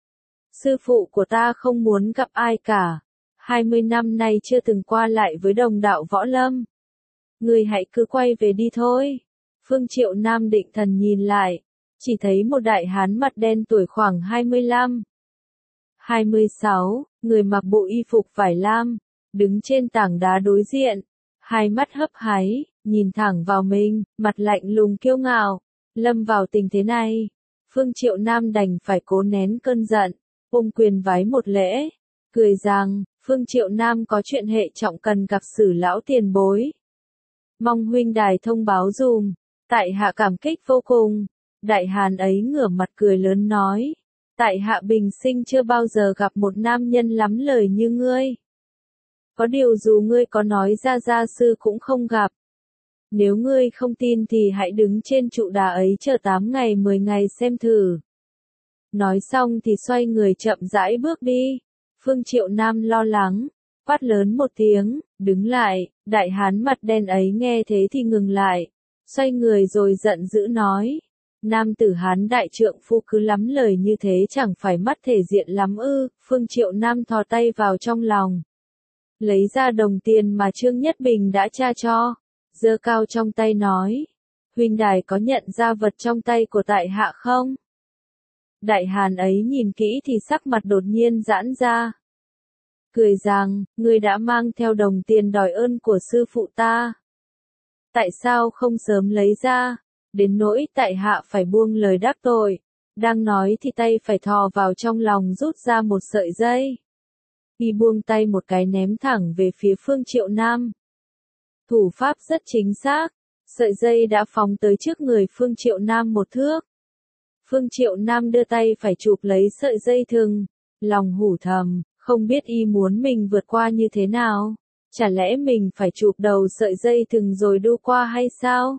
Sư phụ của ta không muốn gặp ai cả, hai mươi năm nay chưa từng qua lại với đồng đạo võ lâm. Người hãy cứ quay về đi thôi. Phương Triệu Nam định thần nhìn lại, chỉ thấy một đại hán mặt đen tuổi khoảng hai mươi lăm, hai mươi sáu, người mặc bộ y phục vải lam, đứng trên tảng đá đối diện, hai mắt hấp háy, nhìn thẳng vào mình, mặt lạnh lùng kiêu ngạo. Lâm vào tình thế này, Phương Triệu Nam đành phải cố nén cơn giận, ôm quyền vái một lễ, cười rằng, Phương Triệu Nam có chuyện hệ trọng cần gặp Sử lão tiền bối. Mong huynh đài thông báo dùm, tại hạ cảm kích vô cùng. Đại hán ấy ngửa mặt cười lớn nói, tại hạ bình sinh chưa bao giờ gặp một nam nhân lắm lời như ngươi. Có điều dù ngươi có nói ra gia sư cũng không gặp. Nếu ngươi không tin thì hãy đứng trên trụ đá ấy chờ tám ngày mười ngày xem thử. Nói xong thì xoay người chậm rãi bước đi. Phương Triệu Nam lo lắng, quát lớn một tiếng, đứng lại. Đại hán mặt đen ấy nghe thế thì ngừng lại, xoay người rồi giận dữ nói, nam tử hán đại trượng phu cứ lắm lời như thế chẳng phải mất thể diện lắm ư? Phương Triệu Nam thò tay vào trong lòng, lấy ra đồng tiền mà Trương Nhất Bình đã tra cho, giơ cao trong tay nói, huynh đài có nhận ra vật trong tay của tại hạ không? Đại hán ấy nhìn kỹ thì sắc mặt đột nhiên giãn ra, cười rằng, ngươi đã mang theo đồng tiền đòi ơn của sư phụ ta. Tại sao không sớm lấy ra, đến nỗi tại hạ phải buông lời đắc tội. Đang nói thì tay phải thò vào trong lòng rút ra một sợi dây. Y buông tay một cái ném thẳng về phía Phương Triệu Nam. Thủ pháp rất chính xác, sợi dây đã phóng tới trước người Phương Triệu Nam một thước. Phương Triệu Nam đưa tay phải chụp lấy sợi dây thừng, lòng hủ thầm, không biết y muốn mình vượt qua như thế nào. Chả lẽ mình phải chụp đầu sợi dây thừng rồi đu qua hay sao?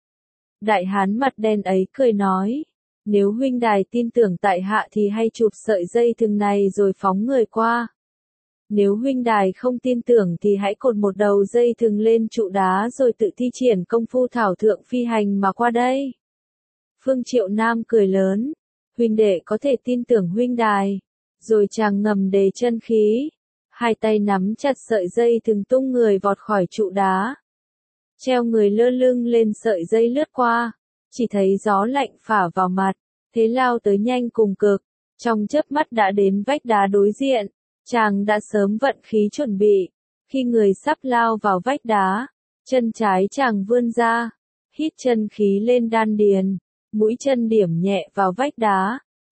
Đại hán mặt đen ấy cười nói, nếu huynh đài tin tưởng tại hạ thì hay chụp sợi dây thừng này rồi phóng người qua. Nếu huynh đài không tin tưởng thì hãy cột một đầu dây thừng lên trụ đá rồi tự thi triển công phu thảo thượng phi hành mà qua đây. Phương Triệu Nam cười lớn, huynh đệ có thể tin tưởng huynh đài. Rồi chàng ngầm đề chân khí, hai tay nắm chặt sợi dây thừng tung người vọt khỏi trụ đá. Treo người lơ lưng lên sợi dây lướt qua, chỉ thấy gió lạnh phả vào mặt, thế lao tới nhanh cùng cực, trong chớp mắt đã đến vách đá đối diện, chàng đã sớm vận khí chuẩn bị, khi người sắp lao vào vách đá, chân trái chàng vươn ra, hít chân khí lên đan điền, mũi chân điểm nhẹ vào vách đá,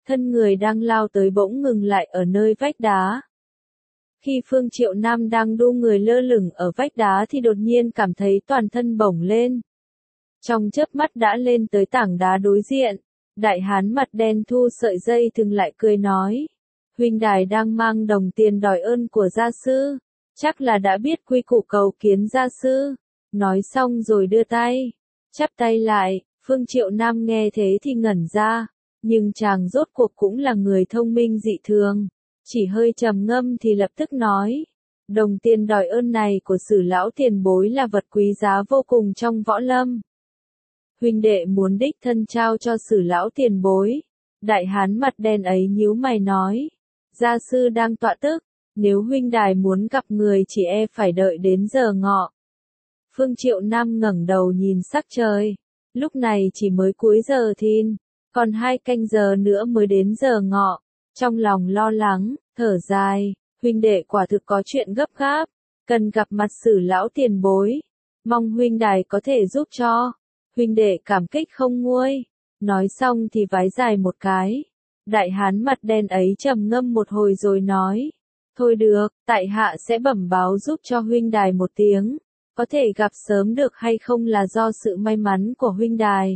thân người đang lao tới bỗng ngừng lại ở nơi vách đá. Khi Phương Triệu Nam đang đu người lơ lửng ở vách đá thì đột nhiên cảm thấy toàn thân bổng lên. Trong chớp mắt đã lên tới tảng đá đối diện, đại hán mặt đen thu sợi dây thừng lại cười nói. Huynh đài đang mang đồng tiền đòi ơn của gia sư, chắc là đã biết quy củ cầu kiến gia sư. Nói xong rồi đưa tay, chắp tay lại, Phương Triệu Nam nghe thế thì ngẩn ra, nhưng chàng rốt cuộc cũng là người thông minh dị thường, chỉ hơi trầm ngâm thì lập tức nói. Đồng tiền đòi ơn này của Sử lão tiền bối là vật quý giá vô cùng trong võ lâm. Huynh đệ muốn đích thân trao cho Sử lão tiền bối. Đại hán mặt đen ấy nhíu mày nói. Gia sư đang tọa tức, nếu huynh đài muốn gặp người chỉ e phải đợi đến giờ ngọ. Phương Triệu Nam ngẩng đầu nhìn sắc trời, lúc này chỉ mới cuối giờ thìn, còn hai canh giờ nữa mới đến giờ ngọ, trong lòng lo lắng, thở dài, huynh đệ quả thực có chuyện gấp gáp, cần gặp mặt Sử lão tiền bối, mong huynh đài có thể giúp cho, huynh đệ cảm kích không nguôi, nói xong thì vái dài một cái. Đại hán mặt đen ấy trầm ngâm một hồi rồi nói, thôi được, tại hạ sẽ bẩm báo giúp cho huynh đài một tiếng, có thể gặp sớm được hay không là do sự may mắn của huynh đài.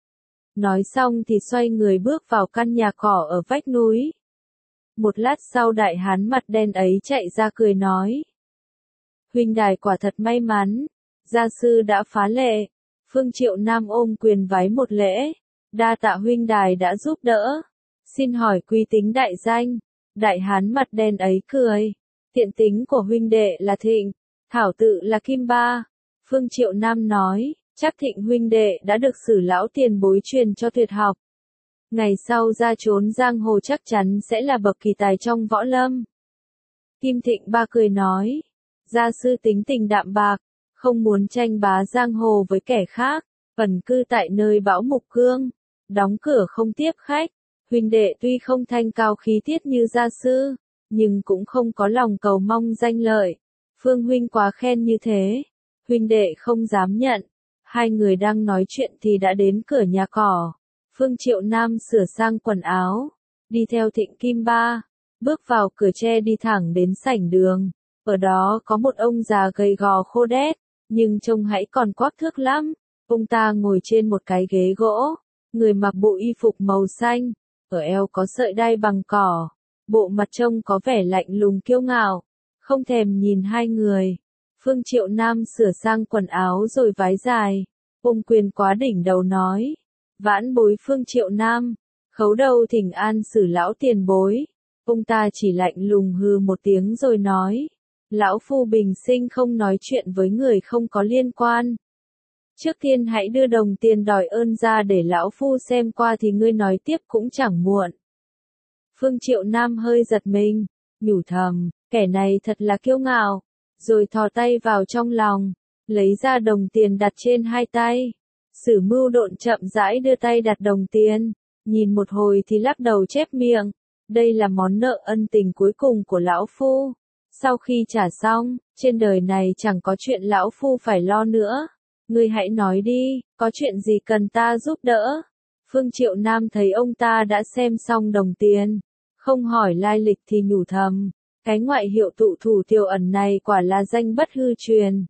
Nói xong thì xoay người bước vào căn nhà cỏ ở vách núi. Một lát sau đại hán mặt đen ấy chạy ra cười nói, huynh đài quả thật may mắn, gia sư đã phá lệ. Phương Triệu Nam ôm quyền vái một lễ, đa tạ huynh đài đã giúp đỡ. Xin hỏi quý tính đại danh. Đại hán mặt đen ấy cười. Tiện tính của huynh đệ là Thịnh, thảo tự là Kim Ba. Phương Triệu Nam nói, chắc Thịnh huynh đệ đã được Sử lão tiền bối truyền cho tuyệt học. Ngày sau ra trốn giang hồ chắc chắn sẽ là bậc kỳ tài trong võ lâm. Kim Thịnh Ba cười nói, gia sư tính tình đạm bạc, không muốn tranh bá giang hồ với kẻ khác, ẩn cư tại nơi bão mục cương, đóng cửa không tiếp khách. Huynh đệ tuy không thanh cao khí tiết như gia sư, nhưng cũng không có lòng cầu mong danh lợi. Phương huynh quá khen như thế, huynh đệ không dám nhận. Hai người đang nói chuyện thì đã đến cửa nhà cỏ. Phương Triệu Nam sửa sang quần áo, đi theo Thịnh Kim Ba, bước vào cửa tre đi thẳng đến sảnh đường. Ở đó có một ông già gầy gò khô đét, nhưng trông hãy còn quắc thước lắm. Ông ta ngồi trên một cái ghế gỗ, người mặc bộ y phục màu xanh. Ở eo có sợi đai bằng cỏ, bộ mặt trông có vẻ lạnh lùng kiêu ngạo, không thèm nhìn hai người. Phương Triệu Nam sửa sang quần áo rồi vái dài, ôm quyền quá đỉnh đầu nói, vãn bối Phương Triệu Nam, khấu đầu thỉnh an Sử lão tiền bối. Ông ta chỉ lạnh lùng hừ một tiếng rồi nói, lão phu bình sinh không nói chuyện với người không có liên quan. Trước tiên hãy đưa đồng tiền đòi ơn ra để lão phu xem qua thì ngươi nói tiếp cũng chẳng muộn. Phương Triệu Nam hơi giật mình, nhủ thầm, kẻ này thật là kiêu ngạo, rồi thò tay vào trong lòng, lấy ra đồng tiền đặt trên hai tay. Sử Mưu Độn chậm rãi đưa tay đặt đồng tiền, nhìn một hồi thì lắc đầu chép miệng, đây là món nợ ân tình cuối cùng của lão phu. Sau khi trả xong, trên đời này chẳng có chuyện lão phu phải lo nữa. Ngươi hãy nói đi, có chuyện gì cần ta giúp đỡ? Phương Triệu Nam thấy ông ta đã xem xong đồng tiền, không hỏi lai lịch thì nhủ thầm, cái ngoại hiệu tụ thủ Tiêu Ẩn này quả là danh bất hư truyền.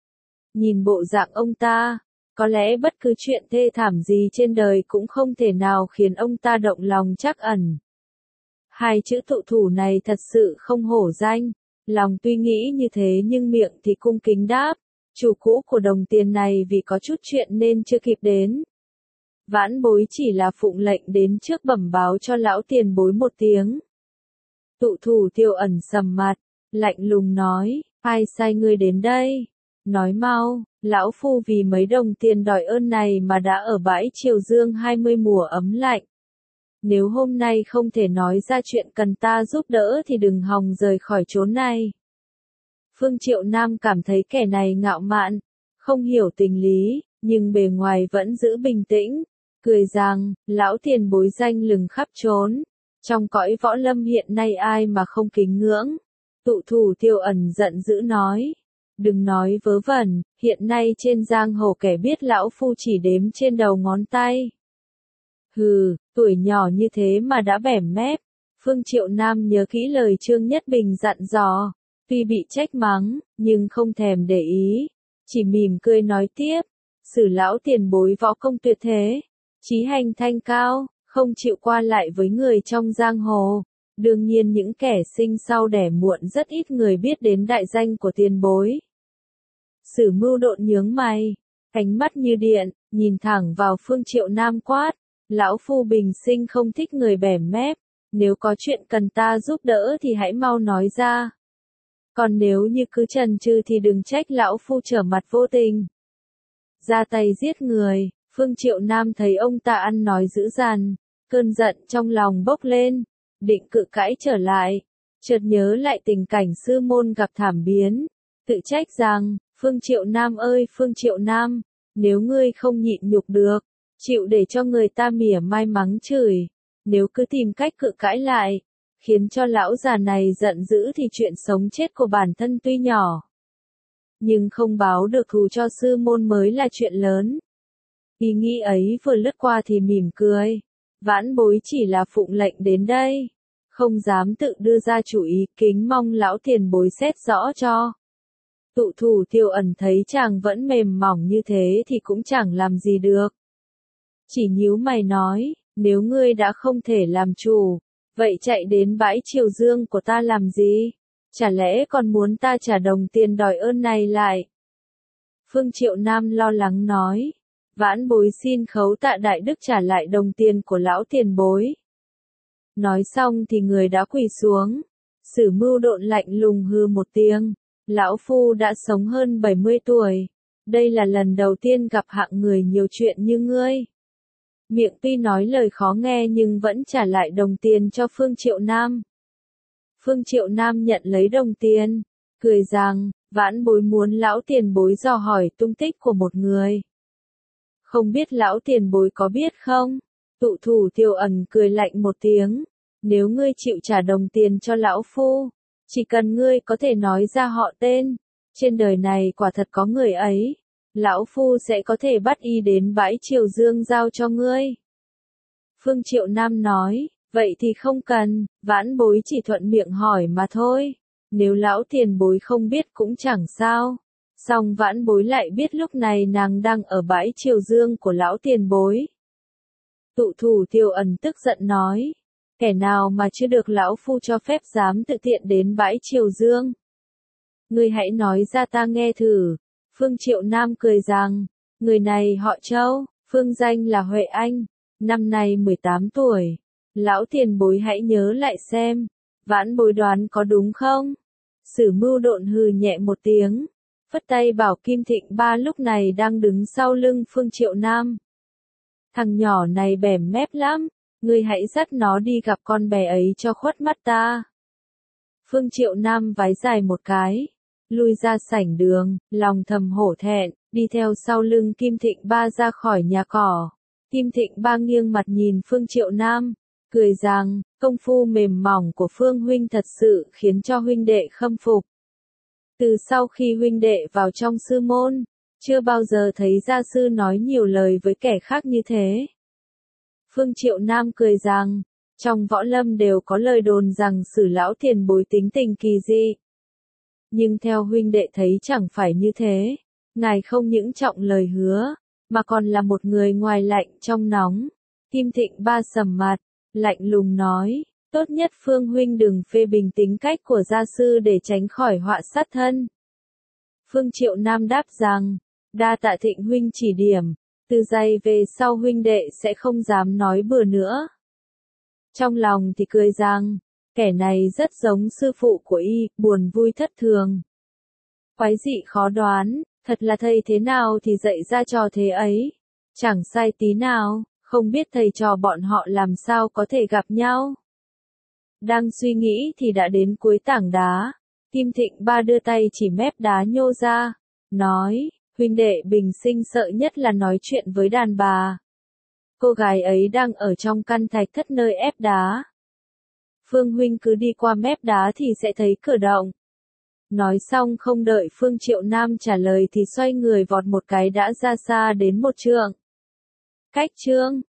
Nhìn bộ dạng ông ta, có lẽ bất cứ chuyện thê thảm gì trên đời cũng không thể nào khiến ông ta động lòng Trắc Ẩn. Hai chữ tụ thủ này thật sự không hổ danh, lòng tuy nghĩ như thế nhưng miệng thì cung kính đáp. Chủ cũ của đồng tiền này vì có chút chuyện nên chưa kịp đến. Vãn bối chỉ là phụng lệnh đến trước bẩm báo cho lão tiền bối một tiếng. Tụ thủ Tiêu Ẩn sầm mặt, lạnh lùng nói, ai sai ngươi đến đây? Nói mau, lão phu vì mấy đồng tiền đòi ơn này mà đã ở bãi Triều Dương hai mươi mùa ấm lạnh. Nếu hôm nay không thể nói ra chuyện cần ta giúp đỡ thì đừng hòng rời khỏi chốn này. Phương Triệu Nam cảm thấy kẻ này ngạo mạn, không hiểu tình lý, nhưng bề ngoài vẫn giữ bình tĩnh, cười rằng, lão tiền bối danh lừng khắp trốn, trong cõi võ lâm hiện nay ai mà không kính ngưỡng. Tụ thủ Tiêu Ẩn giận dữ nói, đừng nói vớ vẩn, hiện nay trên giang hồ kẻ biết lão phu chỉ đếm trên đầu ngón tay. Hừ, tuổi nhỏ như thế mà đã bẻm mép. Phương Triệu Nam nhớ kỹ lời Trương Nhất Bình dặn dò, tuy bị trách mắng, nhưng không thèm để ý, chỉ mỉm cười nói tiếp, Sử lão tiền bối võ công tuyệt thế, chí hành thanh cao, không chịu qua lại với người trong giang hồ. Đương nhiên những kẻ sinh sau đẻ muộn rất ít người biết đến đại danh của tiền bối. Sử Mưu Độn nhướng mày, ánh mắt như điện, nhìn thẳng vào Phương Triệu Nam quát, lão phu bình sinh không thích người bẻm mép, nếu có chuyện cần ta giúp đỡ thì hãy mau nói ra. Còn nếu như cứ chần chừ thì đừng trách lão phu trở mặt vô tình. Ra tay giết người, Phương Triệu Nam thấy ông ta ăn nói dữ dằn, cơn giận trong lòng bốc lên, định cự cãi trở lại, chợt nhớ lại tình cảnh sư môn gặp thảm biến, tự trách rằng, Phương Triệu Nam ơi Phương Triệu Nam, nếu ngươi không nhịn nhục được, chịu để cho người ta mỉa mai mắng chửi, nếu cứ tìm cách cự cãi lại, khiến cho lão già này giận dữ thì chuyện sống chết của bản thân tuy nhỏ, nhưng không báo được thù cho sư môn mới là chuyện lớn. Ý nghĩ ấy vừa lướt qua thì mỉm cười, vãn bối chỉ là phụng lệnh đến đây, không dám tự đưa ra chủ ý, kính mong lão tiền bối xét rõ cho. Tụ thủ Tiêu Ẩn thấy chàng vẫn mềm mỏng như thế thì cũng chẳng làm gì được. Chỉ nhíu mày nói, nếu ngươi đã không thể làm chủ, vậy chạy đến bãi Triều Dương của ta làm gì? Chả lẽ còn muốn ta trả đồng tiền đòi ơn này lại? Phương Triệu Nam lo lắng nói, vãn bối xin khấu tạ đại đức trả lại đồng tiền của lão tiền bối. Nói xong thì người đã quỳ xuống, Sử Mưu Độn lạnh lùng hừ một tiếng, lão phu đã sống hơn bảy mươi tuổi, đây là lần đầu tiên gặp hạng người nhiều chuyện như ngươi. Miệng tuy nói lời khó nghe nhưng vẫn trả lại đồng tiền cho Phương Triệu Nam. Phương Triệu Nam nhận lấy đồng tiền, cười rằng, vãn bối muốn lão tiền bối dò hỏi tung tích của một người. Không biết lão tiền bối có biết không? Tụ thủ Tiêu Ẩn cười lạnh một tiếng, nếu ngươi chịu trả đồng tiền cho lão phu, chỉ cần ngươi có thể nói ra họ tên, trên đời này quả thật có người ấy, lão phu sẽ có thể bắt y đến bãi Triều Dương giao cho ngươi. Phương Triệu Nam nói, vậy thì không cần, vãn bối chỉ thuận miệng hỏi mà thôi, nếu lão tiền bối không biết cũng chẳng sao. Song vãn bối lại biết lúc này nàng đang ở bãi Triều Dương của lão tiền bối. Tụ thủ Tiêu Ẩn tức giận nói, kẻ nào mà chưa được lão phu cho phép dám tự tiện đến bãi Triều Dương? Ngươi hãy nói ra ta nghe thử. Phương Triệu Nam cười rằng, người này họ Châu, phương danh là Huệ Anh, năm nay mười tám tuổi. Lão tiền bối hãy nhớ lại xem, vãn bối đoán có đúng không? Sử Mưu Độn hừ nhẹ một tiếng, phất tay bảo Kim Thịnh Ba lúc này đang đứng sau lưng Phương Triệu Nam. Thằng nhỏ này bẻm mép lắm, ngươi hãy dắt nó đi gặp con bé ấy cho khuất mắt ta. Phương Triệu Nam vái dài một cái, lui ra sảnh đường, lòng thầm hổ thẹn, đi theo sau lưng Kim Thịnh Ba ra khỏi nhà cỏ. Kim Thịnh Ba nghiêng mặt nhìn Phương Triệu Nam, cười rằng, công phu mềm mỏng của Phương huynh thật sự khiến cho huynh đệ khâm phục. Từ sau khi huynh đệ vào trong sư môn, chưa bao giờ thấy gia sư nói nhiều lời với kẻ khác như thế. Phương Triệu Nam cười rằng, trong võ lâm đều có lời đồn rằng Sử lão tiền bối tính tình kỳ dị. Nhưng theo huynh đệ thấy chẳng phải như thế, ngài không những trọng lời hứa, mà còn là một người ngoài lạnh trong nóng. Kim Thịnh Ba sầm mặt, lạnh lùng nói, tốt nhất Phương huynh đừng phê bình tính cách của gia sư để tránh khỏi họa sát thân. Phương Triệu Nam đáp rằng, đa tạ Thịnh huynh chỉ điểm, từ giây về sau huynh đệ sẽ không dám nói bừa nữa. Trong lòng thì cười rằng, kẻ này rất giống sư phụ của y, buồn vui thất thường. Quái dị khó đoán, thật là thầy thế nào thì dạy ra trò thế ấy. Chẳng sai tí nào, không biết thầy trò bọn họ làm sao có thể gặp nhau. Đang suy nghĩ thì đã đến cuối tảng đá. Kim Thịnh Ba đưa tay chỉ mép đá nhô ra, nói, huynh đệ bình sinh sợ nhất là nói chuyện với đàn bà. Cô gái ấy đang ở trong căn thạch thất nơi ép đá. Phương huynh cứ đi qua mép đá thì sẽ thấy cửa động. Nói xong không đợi Phương Triệu Nam trả lời thì xoay người vọt một cái đã ra xa đến một trượng. Cách trương,